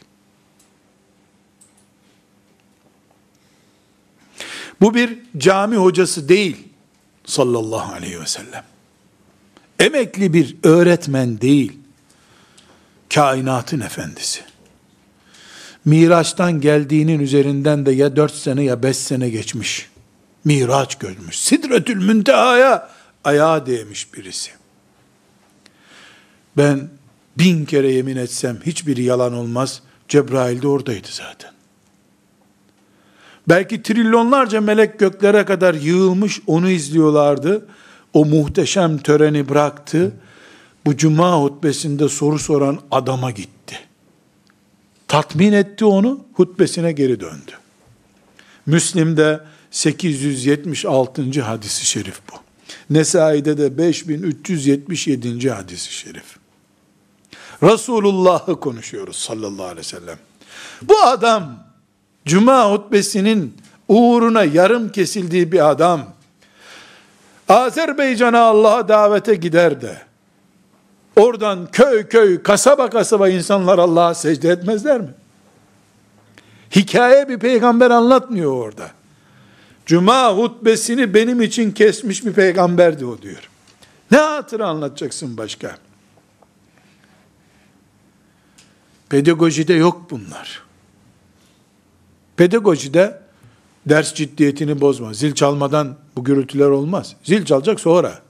Bu bir cami hocası değil. Sallallahu aleyhi ve sellem. Emekli bir öğretmen değil. Kainatın efendisi. Miraç'tan geldiğinin üzerinden de ya 4 sene ya 5 sene geçmiş. Miraç görmüş. Sidretül Münteha'ya ayağa değmiş birisi. Ben 1000 kere yemin etsem hiçbiri yalan olmaz. Cebrail de oradaydı zaten. Belki trilyonlarca melek göklere kadar yığılmış onu izliyorlardı. O muhteşem töreni bıraktı. Bu cuma hutbesinde soru soran adama gitti. Tatmin etti onu, hutbesine geri döndü. Müslim'de 876. hadis-i şerif bu. Nesai'de de 5377. hadis-i şerif. Resulullah'ı konuşuyoruz sallallahu aleyhi ve sellem. Bu adam, cuma hutbesinin uğruna yarım kesildiği bir adam, Azerbaycan'a Allah'a davete gider de, oradan köy köy, kasaba kasaba insanlar Allah'a secde etmezler mi? Hikaye bir peygamber anlatmıyor orada. Cuma hutbesini benim için kesmiş bir peygamberdi o diyor. Ne hatıra anlatacaksın başka? Pedagojide yok bunlar. Pedagojide ders ciddiyetini bozma. Zil çalmadan bu gürültüler olmaz. Zil çalacak sonra.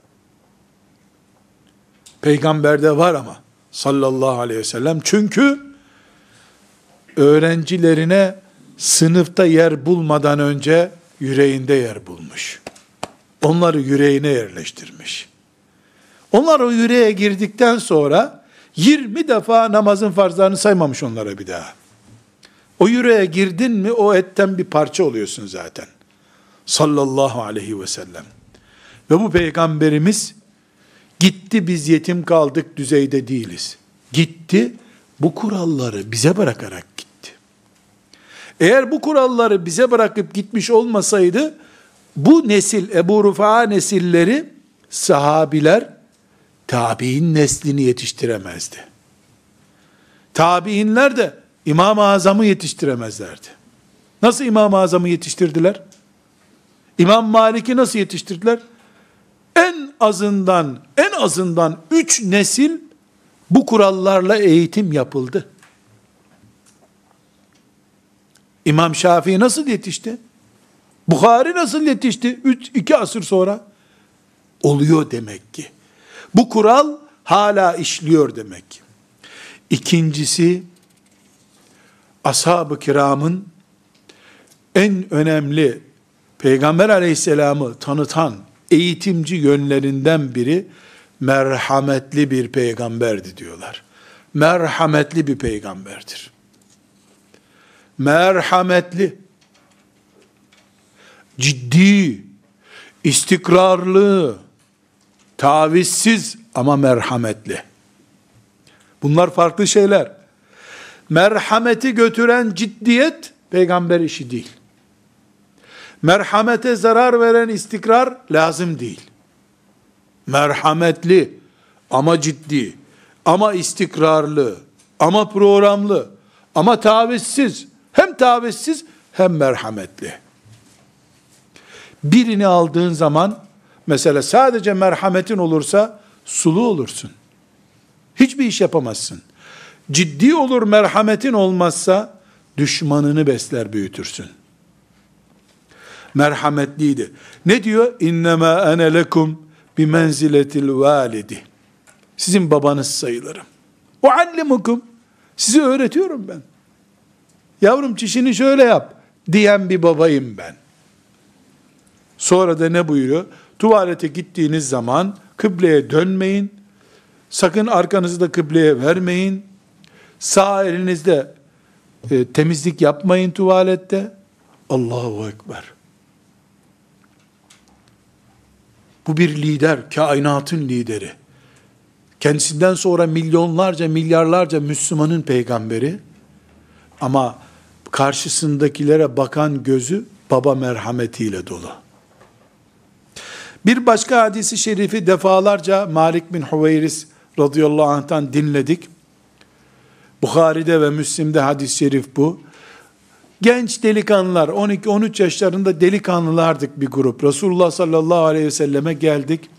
Peygamberde var ama sallallahu aleyhi ve sellem. Çünkü öğrencilerine sınıfta yer bulmadan önce yüreğinde yer bulmuş. Onları yüreğine yerleştirmiş. Onlar o yüreğe girdikten sonra 20 defa namazın farzlarını saymamış onlara bir daha. O yüreğe girdin mi o etten bir parça oluyorsun zaten. Sallallahu aleyhi ve sellem. Ve bu peygamberimiz gitti, biz yetim kaldık düzeyde değiliz. Gitti, bu kuralları bize bırakarak gitti. Eğer bu kuralları bize bırakıp gitmiş olmasaydı, bu nesil, Ebu Rufa'a nesilleri, sahabiler, tabi'in neslini yetiştiremezdi. Tabi'inler de İmam-ı Azam'ı yetiştiremezlerdi. Nasıl İmam-ı Azam'ı yetiştirdiler? İmam Malik'i nasıl yetiştirdiler? En azından 3 nesil bu kurallarla eğitim yapıldı. İmam Şafii nasıl yetişti? Bukhari nasıl yetişti? 2 asır sonra. Oluyor demek ki. Bu kural hala işliyor demek ki. İkincisi, ashab-ı kiramın en önemli Peygamber aleyhisselamı tanıtan eğitimci yönlerinden biri merhametli bir peygamberdi diyorlar. Merhametli bir peygamberdir. Merhametli, ciddi, istikrarlı, tavizsiz ama merhametli. Bunlar farklı şeyler. Merhameti götüren ciddiyet peygamber işi değil. Merhamete zarar veren istikrar lazım değil. Merhametli ama ciddi, ama istikrarlı, ama programlı, ama tavizsiz, hem tavizsiz hem merhametli. Birini aldığın zaman, mesela sadece merhametin olursa sulu olursun. Hiçbir iş yapamazsın. Ciddi olur, merhametin olmazsa düşmanını besler, büyütürsün. Merhametliydi. Ne diyor? İnnemâ ene lekum bimenziletil validi. Sizin babanız sayılırım. Uallimukum. Sizi öğretiyorum ben. Yavrum çişini şöyle yap diyen bir babayım ben. Sonra da ne buyuruyor? Tuvalete gittiğiniz zaman kıbleye dönmeyin. Sakın arkanızı da kıbleye vermeyin. Sağ elinizde temizlik yapmayın tuvalette. Allahu Ekber. Bu bir lider, kainatın lideri. Kendisinden sonra milyonlarca, milyarlarca Müslümanın peygamberi. Ama karşısındakilere bakan gözü baba merhametiyle dolu. Bir başka hadisi şerifi defalarca Malik bin Hüveyris radıyallahu anh'tan dinledik. Bukhari'de ve Müslim'de hadis-i şerif bu. Genç delikanlılar, 12-13 yaşlarında delikanlılardık bir grup. Resulullah sallallahu aleyhi ve selleme geldik.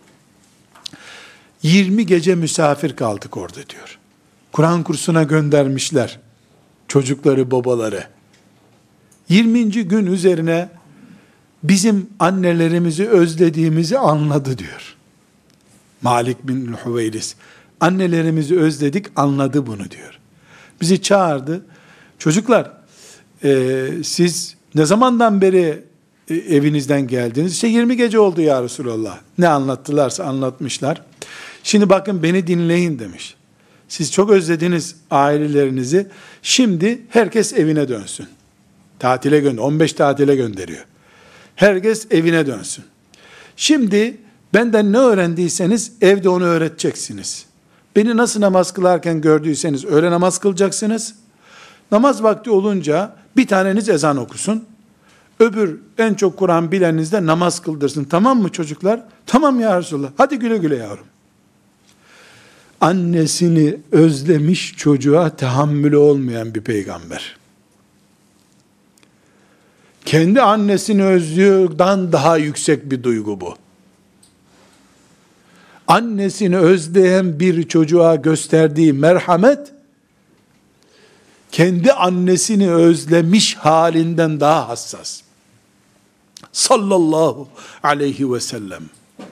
20 gece misafir kaldık orada diyor. Kur'an kursuna göndermişler çocukları, babaları. 20. gün üzerine bizim annelerimizi özlediğimizi anladı diyor. Malik bin Hüveyris. Annelerimizi özledik, anladı bunu diyor. Bizi çağırdı. Çocuklar, siz ne zamandan beri evinizden geldiniz? İşte 20 gece oldu ya Resulallah. Ne anlattılarsa anlatmışlar. Şimdi bakın beni dinleyin demiş. Siz çok özlediniz ailelerinizi. Şimdi herkes evine dönsün. Tatile gönder. 15 tatile gönderiyor. Herkes evine dönsün. Şimdi benden ne öğrendiyseniz evde onu öğreteceksiniz. Beni nasıl namaz kılarken gördüyseniz öyle namaz kılacaksınız. Namaz vakti olunca bir taneniz ezan okusun. Öbür en çok Kur'an bileniniz de namaz kıldırsın. Tamam mı çocuklar? Tamam ya Resulallah. Hadi güle güle yavrum. annesini özlemiş çocuğa tahammülü olmayan bir peygamber. Kendi annesini özlüyordan daha yüksek bir duygu bu. Annesini özleyen bir çocuğa gösterdiği merhamet, kendi annesini özlemiş halinden daha hassas. Sallallahu aleyhi ve sellem.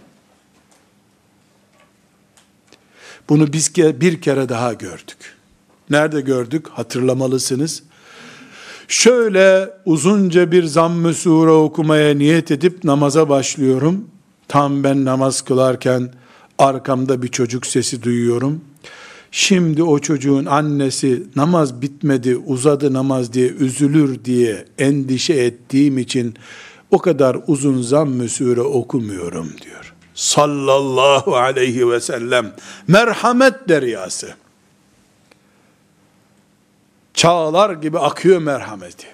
Bunu biz bir kere daha gördük. Nerede gördük? Hatırlamalısınız. Şöyle uzunca bir zamm-ı sure okumaya niyet edip namaza başlıyorum. Tam ben namaz kılarken arkamda bir çocuk sesi duyuyorum. Şimdi o çocuğun annesi namaz bitmedi, uzadı namaz diye üzülür diye endişe ettiğim için o kadar uzun zamm-ı sure okumuyorum diyor. Sallallahu aleyhi ve sellem. Merhamet deryası. Çağlar gibi akıyor merhameti.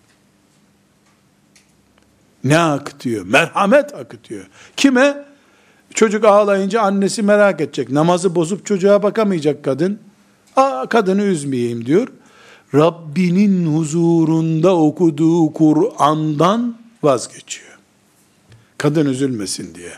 Ne akıtıyor? Merhamet akıtıyor. Kime? Çocuk ağlayınca annesi merak edecek. Namazı bozup çocuğa bakamayacak kadın. Kadını üzmeyeyim diyor. Rabbinin huzurunda okuduğu Kur'an'dan vazgeçiyor. Kadın üzülmesin diye.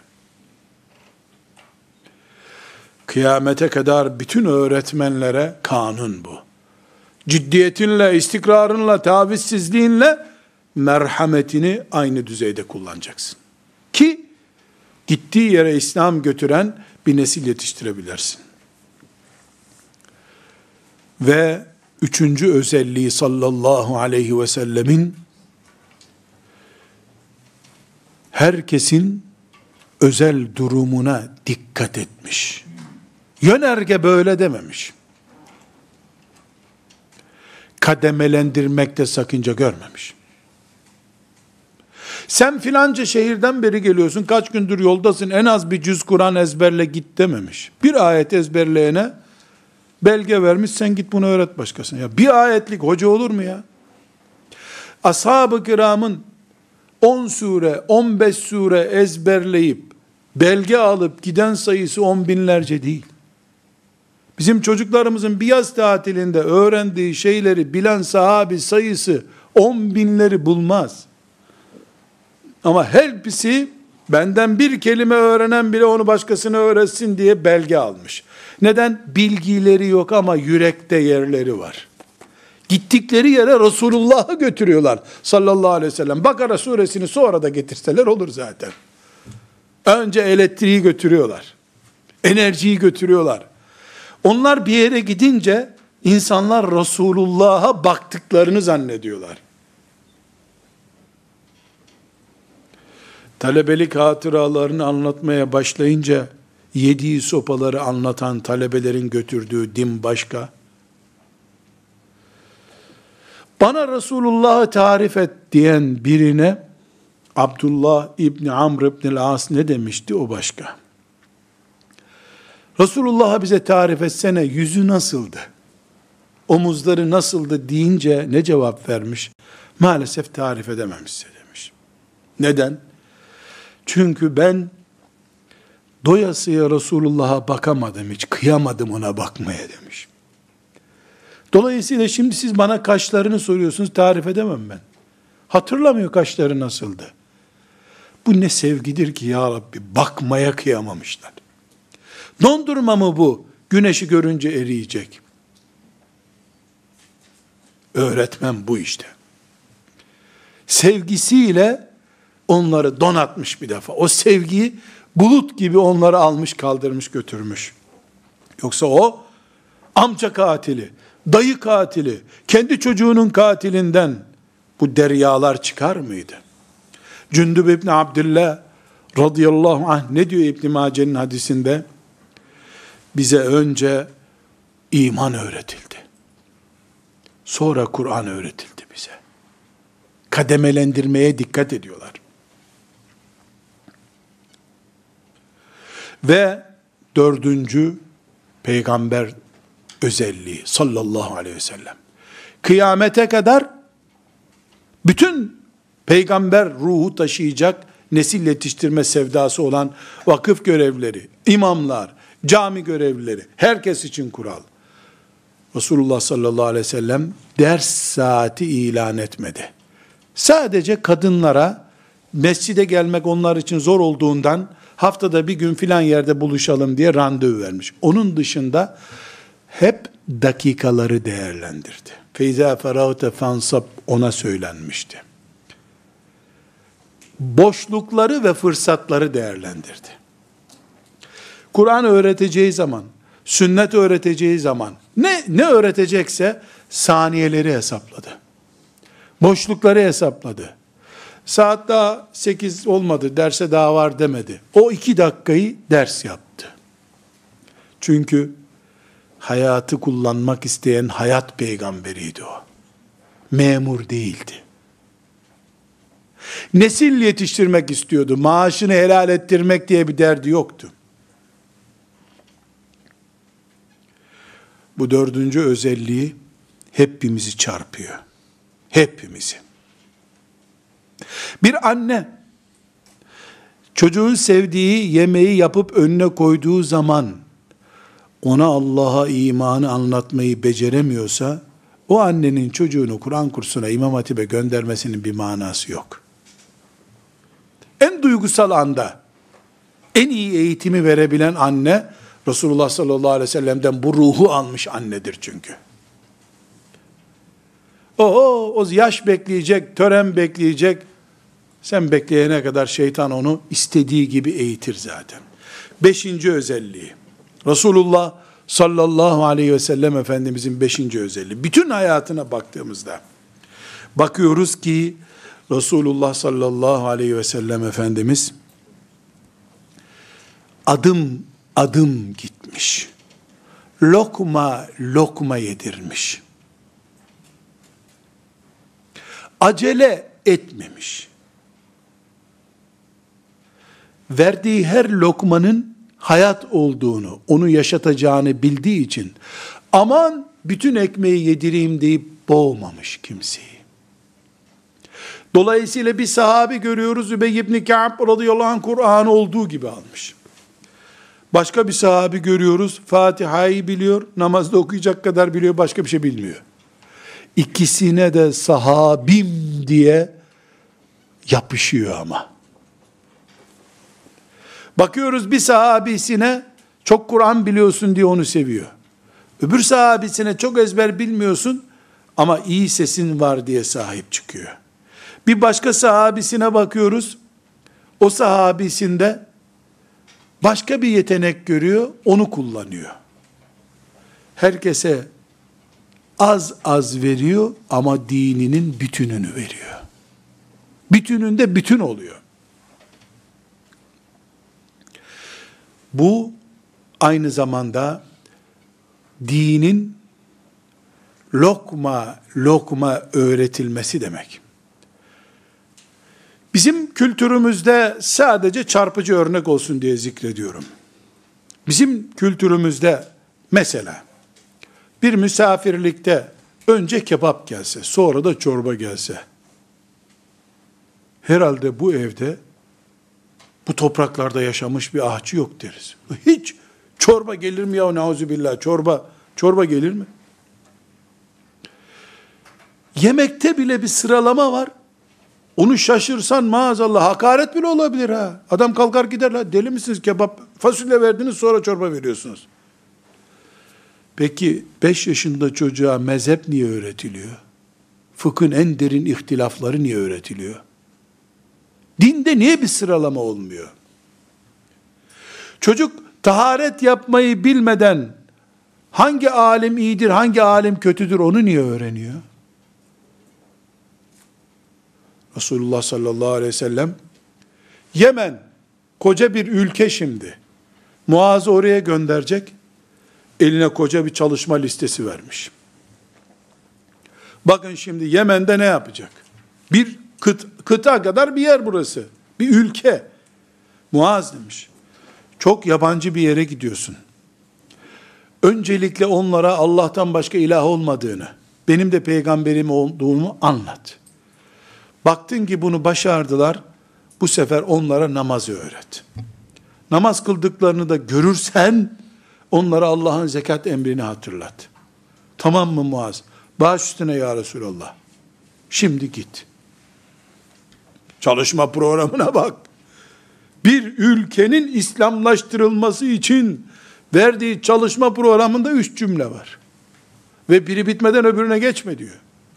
Kıyamete kadar bütün öğretmenlere kanun bu. Ciddiyetinle, istikrarınla, tavizsizliğinle merhametini aynı düzeyde kullanacaksın. Ki gittiği yere İslam götüren bir nesil yetiştirebilirsin. Ve üçüncü özelliği sallallahu aleyhi ve sellemin herkesin özel durumuna dikkat etmiş. Yönerge böyle dememiş. Kademelendirmekte sakınca görmemiş. Sen filanca şehirden beri geliyorsun, kaç gündür yoldasın, en az bir cüz Kur'an ezberle git dememiş. Bir ayet ezberleyene belge vermiş, sen git bunu öğret başkasına. Ya bir ayetlik hoca olur mu ya? Ashab-ı kiramın 10 sure, 15 sure ezberleyip belge alıp giden sayısı 10 binlerce değil. Bizim çocuklarımızın bir yaz tatilinde öğrendiği şeyleri bilen sahabi sayısı 10 binleri bulmaz. Ama hepsi benden bir kelime öğrenen bile onu başkasına öğretsin diye belge almış. Neden? Bilgileri yok ama yürekte yerleri var. Gittikleri yere Resulullah'ı götürüyorlar sallallahu aleyhi ve sellem. Bakara suresini sonra da getirseler olur zaten. Önce elektriği götürüyorlar. Enerjiyi götürüyorlar. Onlar bir yere gidince insanlar Resulullah'a baktıklarını zannediyorlar. Talebelik hatıralarını anlatmaya başlayınca yediği sopaları anlatan talebelerin götürdüğü din başka. Bana Resulullah'ı tarif et diyen birine Abdullah İbni Amr İbni As ne demişti, o başka. Resulullah'ı bize tarif etsene, yüzü nasıldı? Omuzları nasıldı deyince ne cevap vermiş? Maalesef tarif edemem size demiş. Neden? Çünkü ben doyasıya Resulullah'a bakamadım, hiç kıyamadım ona bakmaya demiş. Dolayısıyla şimdi siz bana kaşlarını soruyorsunuz, tarif edemem ben. Hatırlamıyor kaşları nasıldı. Bu ne sevgidir ki ya Rabbi, bakmaya kıyamamışlar. Dondurma mı bu? Güneşi görünce eriyecek. Öğretmen bu işte. Sevgisiyle onları donatmış bir defa. O sevgiyi bulut gibi onları almış, kaldırmış, götürmüş. Yoksa o amca katili, dayı katili, kendi çocuğunun katilinden bu deryalar çıkar mıydı? Cündüb İbni Abdillah radıyallahu anh ne diyor İbn Mace'nin hadisinde? Bize önce iman öğretildi. Sonra Kur'an öğretildi bize. Kademelendirmeye dikkat ediyorlar. Ve dördüncü peygamber özelliği sallallahu aleyhi ve sellem. Kıyamete kadar bütün peygamber ruhu taşıyacak nesil yetiştirme sevdası olan vakıf görevleri, imamlar, cami görevlileri, herkes için kural. Resulullah sallallahu aleyhi ve sellem ders saati ilan etmedi. Sadece kadınlara mescide gelmek onlar için zor olduğundan haftada bir gün filan yerde buluşalım diye randevu vermiş. Onun dışında hep dakikaları değerlendirdi. Feyza feragte fansab ona söylenmişti. Boşlukları ve fırsatları değerlendirdi. Kur'an öğreteceği zaman, sünnet öğreteceği zaman ne öğretecekse saniyeleri hesapladı. Boşlukları hesapladı. Saat daha 8 olmadı, derse daha var demedi. O 2 dakikayı ders yaptı. Çünkü hayatı kullanmak isteyen hayat peygamberiydi o. Memur değildi. Nesil yetiştirmek istiyordu. Maaşını helal ettirmek diye bir derdi yoktu. Bu 4. özelliği hepimizi çarpıyor. Hepimizi. Bir anne çocuğun sevdiği yemeği yapıp önüne koyduğu zaman ona Allah'a imanı anlatmayı beceremiyorsa o annenin çocuğunu Kur'an kursuna, İmam Hatip'e göndermesinin bir manası yok. En duygusal anda en iyi eğitimi verebilen anne Resulullah sallallahu aleyhi ve sellem'den bu ruhu almış annedir çünkü. O yaş bekleyecek, tören bekleyecek. Sen bekleyene kadar şeytan onu istediği gibi eğitir zaten. 5. özelliği. Resulullah sallallahu aleyhi ve sellem Efendimizin 5. özelliği. Bütün hayatına baktığımızda bakıyoruz ki Resulullah sallallahu aleyhi ve sellem Efendimiz adım adım gitmiş. Lokma lokma yedirmiş. Acele etmemiş. Verdiği her lokmanın hayat olduğunu, onu yaşatacağını bildiği için aman bütün ekmeği yedireyim deyip boğmamış kimseyi. Dolayısıyla bir sahabi görüyoruz, Übey ibn Ka'b radıyallahu anh Kur'an'ı olduğu gibi almış. Başka bir sahabi görüyoruz, Fatiha'yı biliyor, namazda okuyacak kadar biliyor, başka bir şey bilmiyor. İkisine de sahabim diye yapışıyor ama. Bakıyoruz bir sahabisine çok Kur'an biliyorsun diye onu seviyor. Öbür sahabisine çok ezber bilmiyorsun ama iyi sesin var diye sahip çıkıyor. Bir başka sahabisine bakıyoruz. O sahabisinde başka bir yetenek görüyor, onu kullanıyor. Herkese az az veriyor ama dininin bütününü veriyor. Bütününde bütün oluyor. Bu aynı zamanda dinin lokma lokma öğretilmesi demek. Bizim kültürümüzde sadece çarpıcı örnek olsun diye zikrediyorum. Bizim kültürümüzde mesela bir misafirlikte önce kebap gelse, sonra da çorba gelse, herhalde bu evde bu topraklarda yaşamış bir ahçı yok deriz. Hiç çorba gelir mi ya, neuzubillah, çorba gelir mi? Yemekte bile bir sıralama var. Onu şaşırsan maazallah hakaret bile olabilir ha. Adam kalkar gider, la deli misiniz, kebap fasulye verdiniz sonra çorba veriyorsunuz. Peki 5 yaşında çocuğa mezhep niye öğretiliyor? Fıkhın en derin ihtilafları niye öğretiliyor? Dinde niye bir sıralama olmuyor? Çocuk taharet yapmayı bilmeden hangi alim iyidir, hangi alim kötüdür onu niye öğreniyor? Resulullah sallallahu aleyhi ve sellem Yemen koca bir ülke şimdi. Muaz'ı oraya gönderecek. Eline koca bir çalışma listesi vermiş. Bakın şimdi Yemen'de ne yapacak? Bir kıta kadar bir yer burası. Bir ülke. Muaz demiş. Çok yabancı bir yere gidiyorsun. Öncelikle onlara Allah'tan başka ilah olmadığını, benim de peygamberim olduğumu anlat. Baktın ki bunu başardılar, bu sefer onlara namazı öğret. Namaz kıldıklarını da görürsen, onlara Allah'ın zekat emrini hatırlat. Tamam mı Muaz? Baş üstüne ya Resulallah. Şimdi git. Çalışma programına bak. Bir ülkenin İslamlaştırılması için verdiği çalışma programında 3 cümle var. Ve biri bitmeden öbürüne geçme diyor.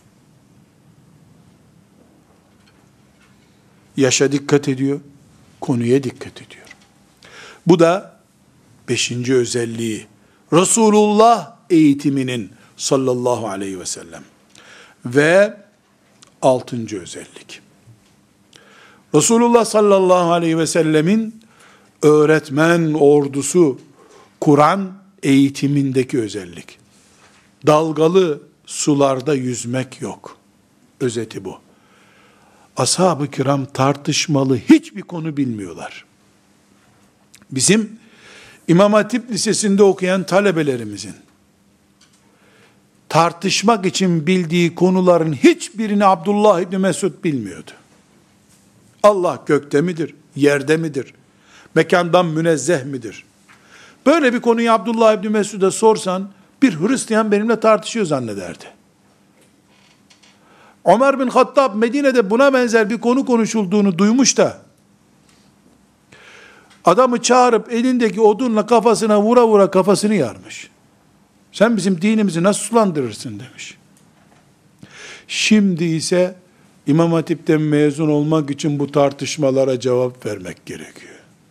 Yaşa dikkat ediyor, konuya dikkat ediyor. Bu da 5. özelliği. Resulullah eğitiminin sallallahu aleyhi ve sellem. Ve 6. özellik. Resulullah sallallahu aleyhi ve sellemin öğretmen ordusu Kur'an eğitimindeki özellik. Dalgalı sularda yüzmek yok. Özeti bu. Ashab-ı kiram tartışmalı hiçbir konu bilmiyorlar. Bizim İmam Hatip Lisesi'nde okuyan talebelerimizin tartışmak için bildiği konuların hiçbirini Abdullah İbni Mesud bilmiyordu. Allah gökte midir, yerde midir, mekandan münezzeh midir? Böyle bir konuyu Abdullah İbni Mesud'a sorsan, bir Hristiyan benimle tartışıyor zannederdi. Ömer bin Hattab Medine'de buna benzer bir konu konuşulduğunu duymuş da, adamı çağırıp elindeki odunla kafasına vura vura kafasını yarmış. Sen bizim dinimizi nasıl sulandırırsın demiş. Şimdi ise İmam Hatip'ten mezun olmak için bu tartışmalara cevap vermek gerekiyor.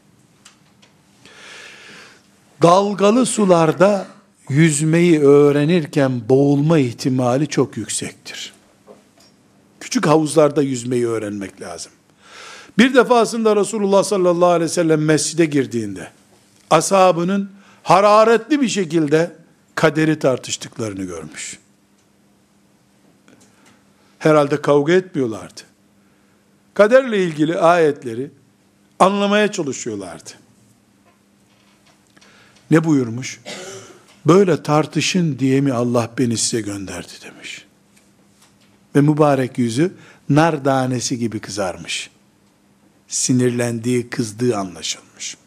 Dalgalı sularda yüzmeyi öğrenirken boğulma ihtimali çok yüksektir. Küçük havuzlarda yüzmeyi öğrenmek lazım. Bir defasında Resulullah sallallahu aleyhi ve sellem mescide girdiğinde, ashabının hararetli bir şekilde kaderi tartıştıklarını görmüş. Herhalde kavga etmiyorlardı. Kaderle ilgili ayetleri anlamaya çalışıyorlardı. Ne buyurmuş? Böyle tartışın diye mi Allah beni size gönderdi demiş. Ve mübarek yüzü nar tanesi gibi kızarmış. Sinirlendiği, kızdığı anlaşılmış.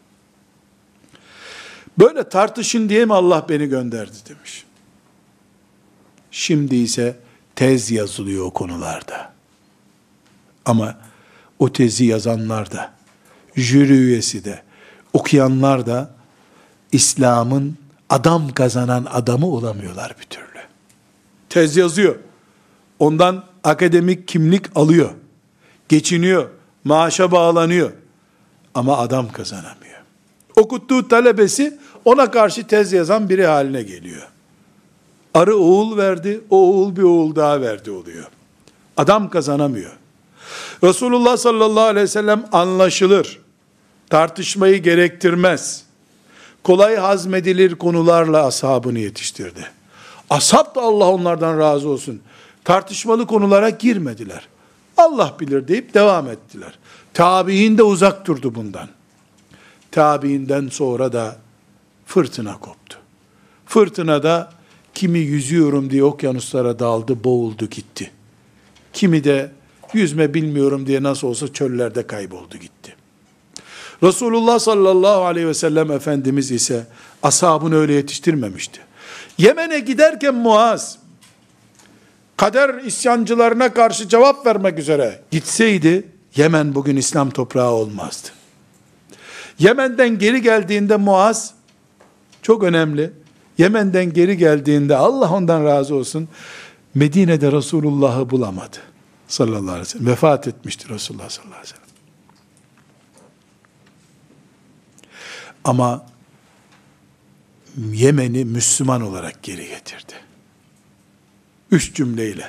Böyle tartışın diye mi Allah beni gönderdi demiş. Şimdi ise tez yazılıyor o konularda. Ama o tezi yazanlar da, jüri üyesi de, okuyanlar da İslam'ın adam kazanan adamı olamıyorlar bir türlü. Tez yazıyor. Ondan akademik kimlik alıyor. Geçiniyor. Maaşa bağlanıyor. Ama adam kazanamıyor. Okuttuğu talebesi ona karşı tez yazan biri haline geliyor. Arı oğul verdi, o oğul bir oğul daha verdi oluyor. Adam kazanamıyor. Resulullah sallallahu aleyhi ve sellem anlaşılır, tartışmayı gerektirmez, kolay hazmedilir konularla ashabını yetiştirdi. Ashab da Allah onlardan razı olsun, tartışmalı konulara girmediler. Allah bilir deyip devam ettiler. Tabi'in de uzak durdu bundan. Tabi'inden sonra da fırtına koptu. Fırtınada kimi yüzüyorum diye okyanuslara daldı, boğuldu gitti. Kimi de yüzme bilmiyorum diye nasıl olsa çöllerde kayboldu gitti. Resulullah sallallahu aleyhi ve sellem Efendimiz ise ashabını öyle yetiştirmemişti. Yemen'e giderken Muaz, kader isyancılarına karşı cevap vermek üzere gitseydi, Yemen bugün İslam toprağı olmazdı. Yemen'den geri geldiğinde Muaz, çok önemli, Yemen'den geri geldiğinde Allah ondan razı olsun, Medine'de Resulullah'ı bulamadı. Sallallahu aleyhi ve sellem. Vefat etmiştir Resulullah sallallahu aleyhi ve sellem. Ama Yemen'i Müslüman olarak geri getirdi. 3 cümleyle.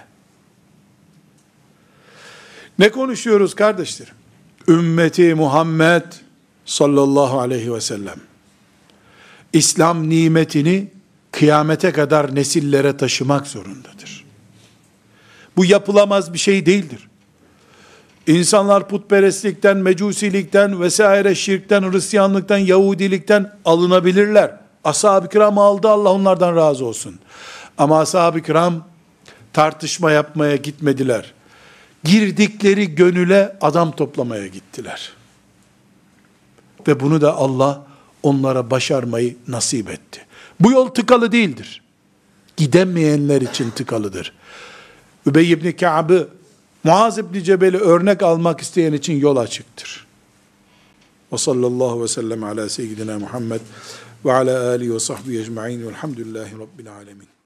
Ne konuşuyoruz kardeşlerim? Ümmeti Muhammed sallallahu aleyhi ve sellem İslam nimetini kıyamete kadar nesillere taşımak zorundadır. Bu yapılamaz bir şey değildir. İnsanlar putperestlikten, mecusilikten vesaire şirkten, Hristiyanlıktan, Yahudilikten alınabilirler. Ashab-ı kiram aldı, Allah onlardan razı olsun. Ama ashab-ı kiram tartışma yapmaya gitmediler. Girdikleri gönüle adam toplamaya gittiler. Ve bunu da Allah onlara başarmayı nasip etti. Bu yol tıkalı değildir. Gidemeyenler için tıkalıdır. Übey ibn Ka'b'ı, Muaz ibn Cebel'i örnek almak isteyen için yol açıktır. Ve sallallahu ve sellem ala seyyidina Muhammed ve ala alihi ve sahbihi ecma'in velhamdülillahi rabbil alemin.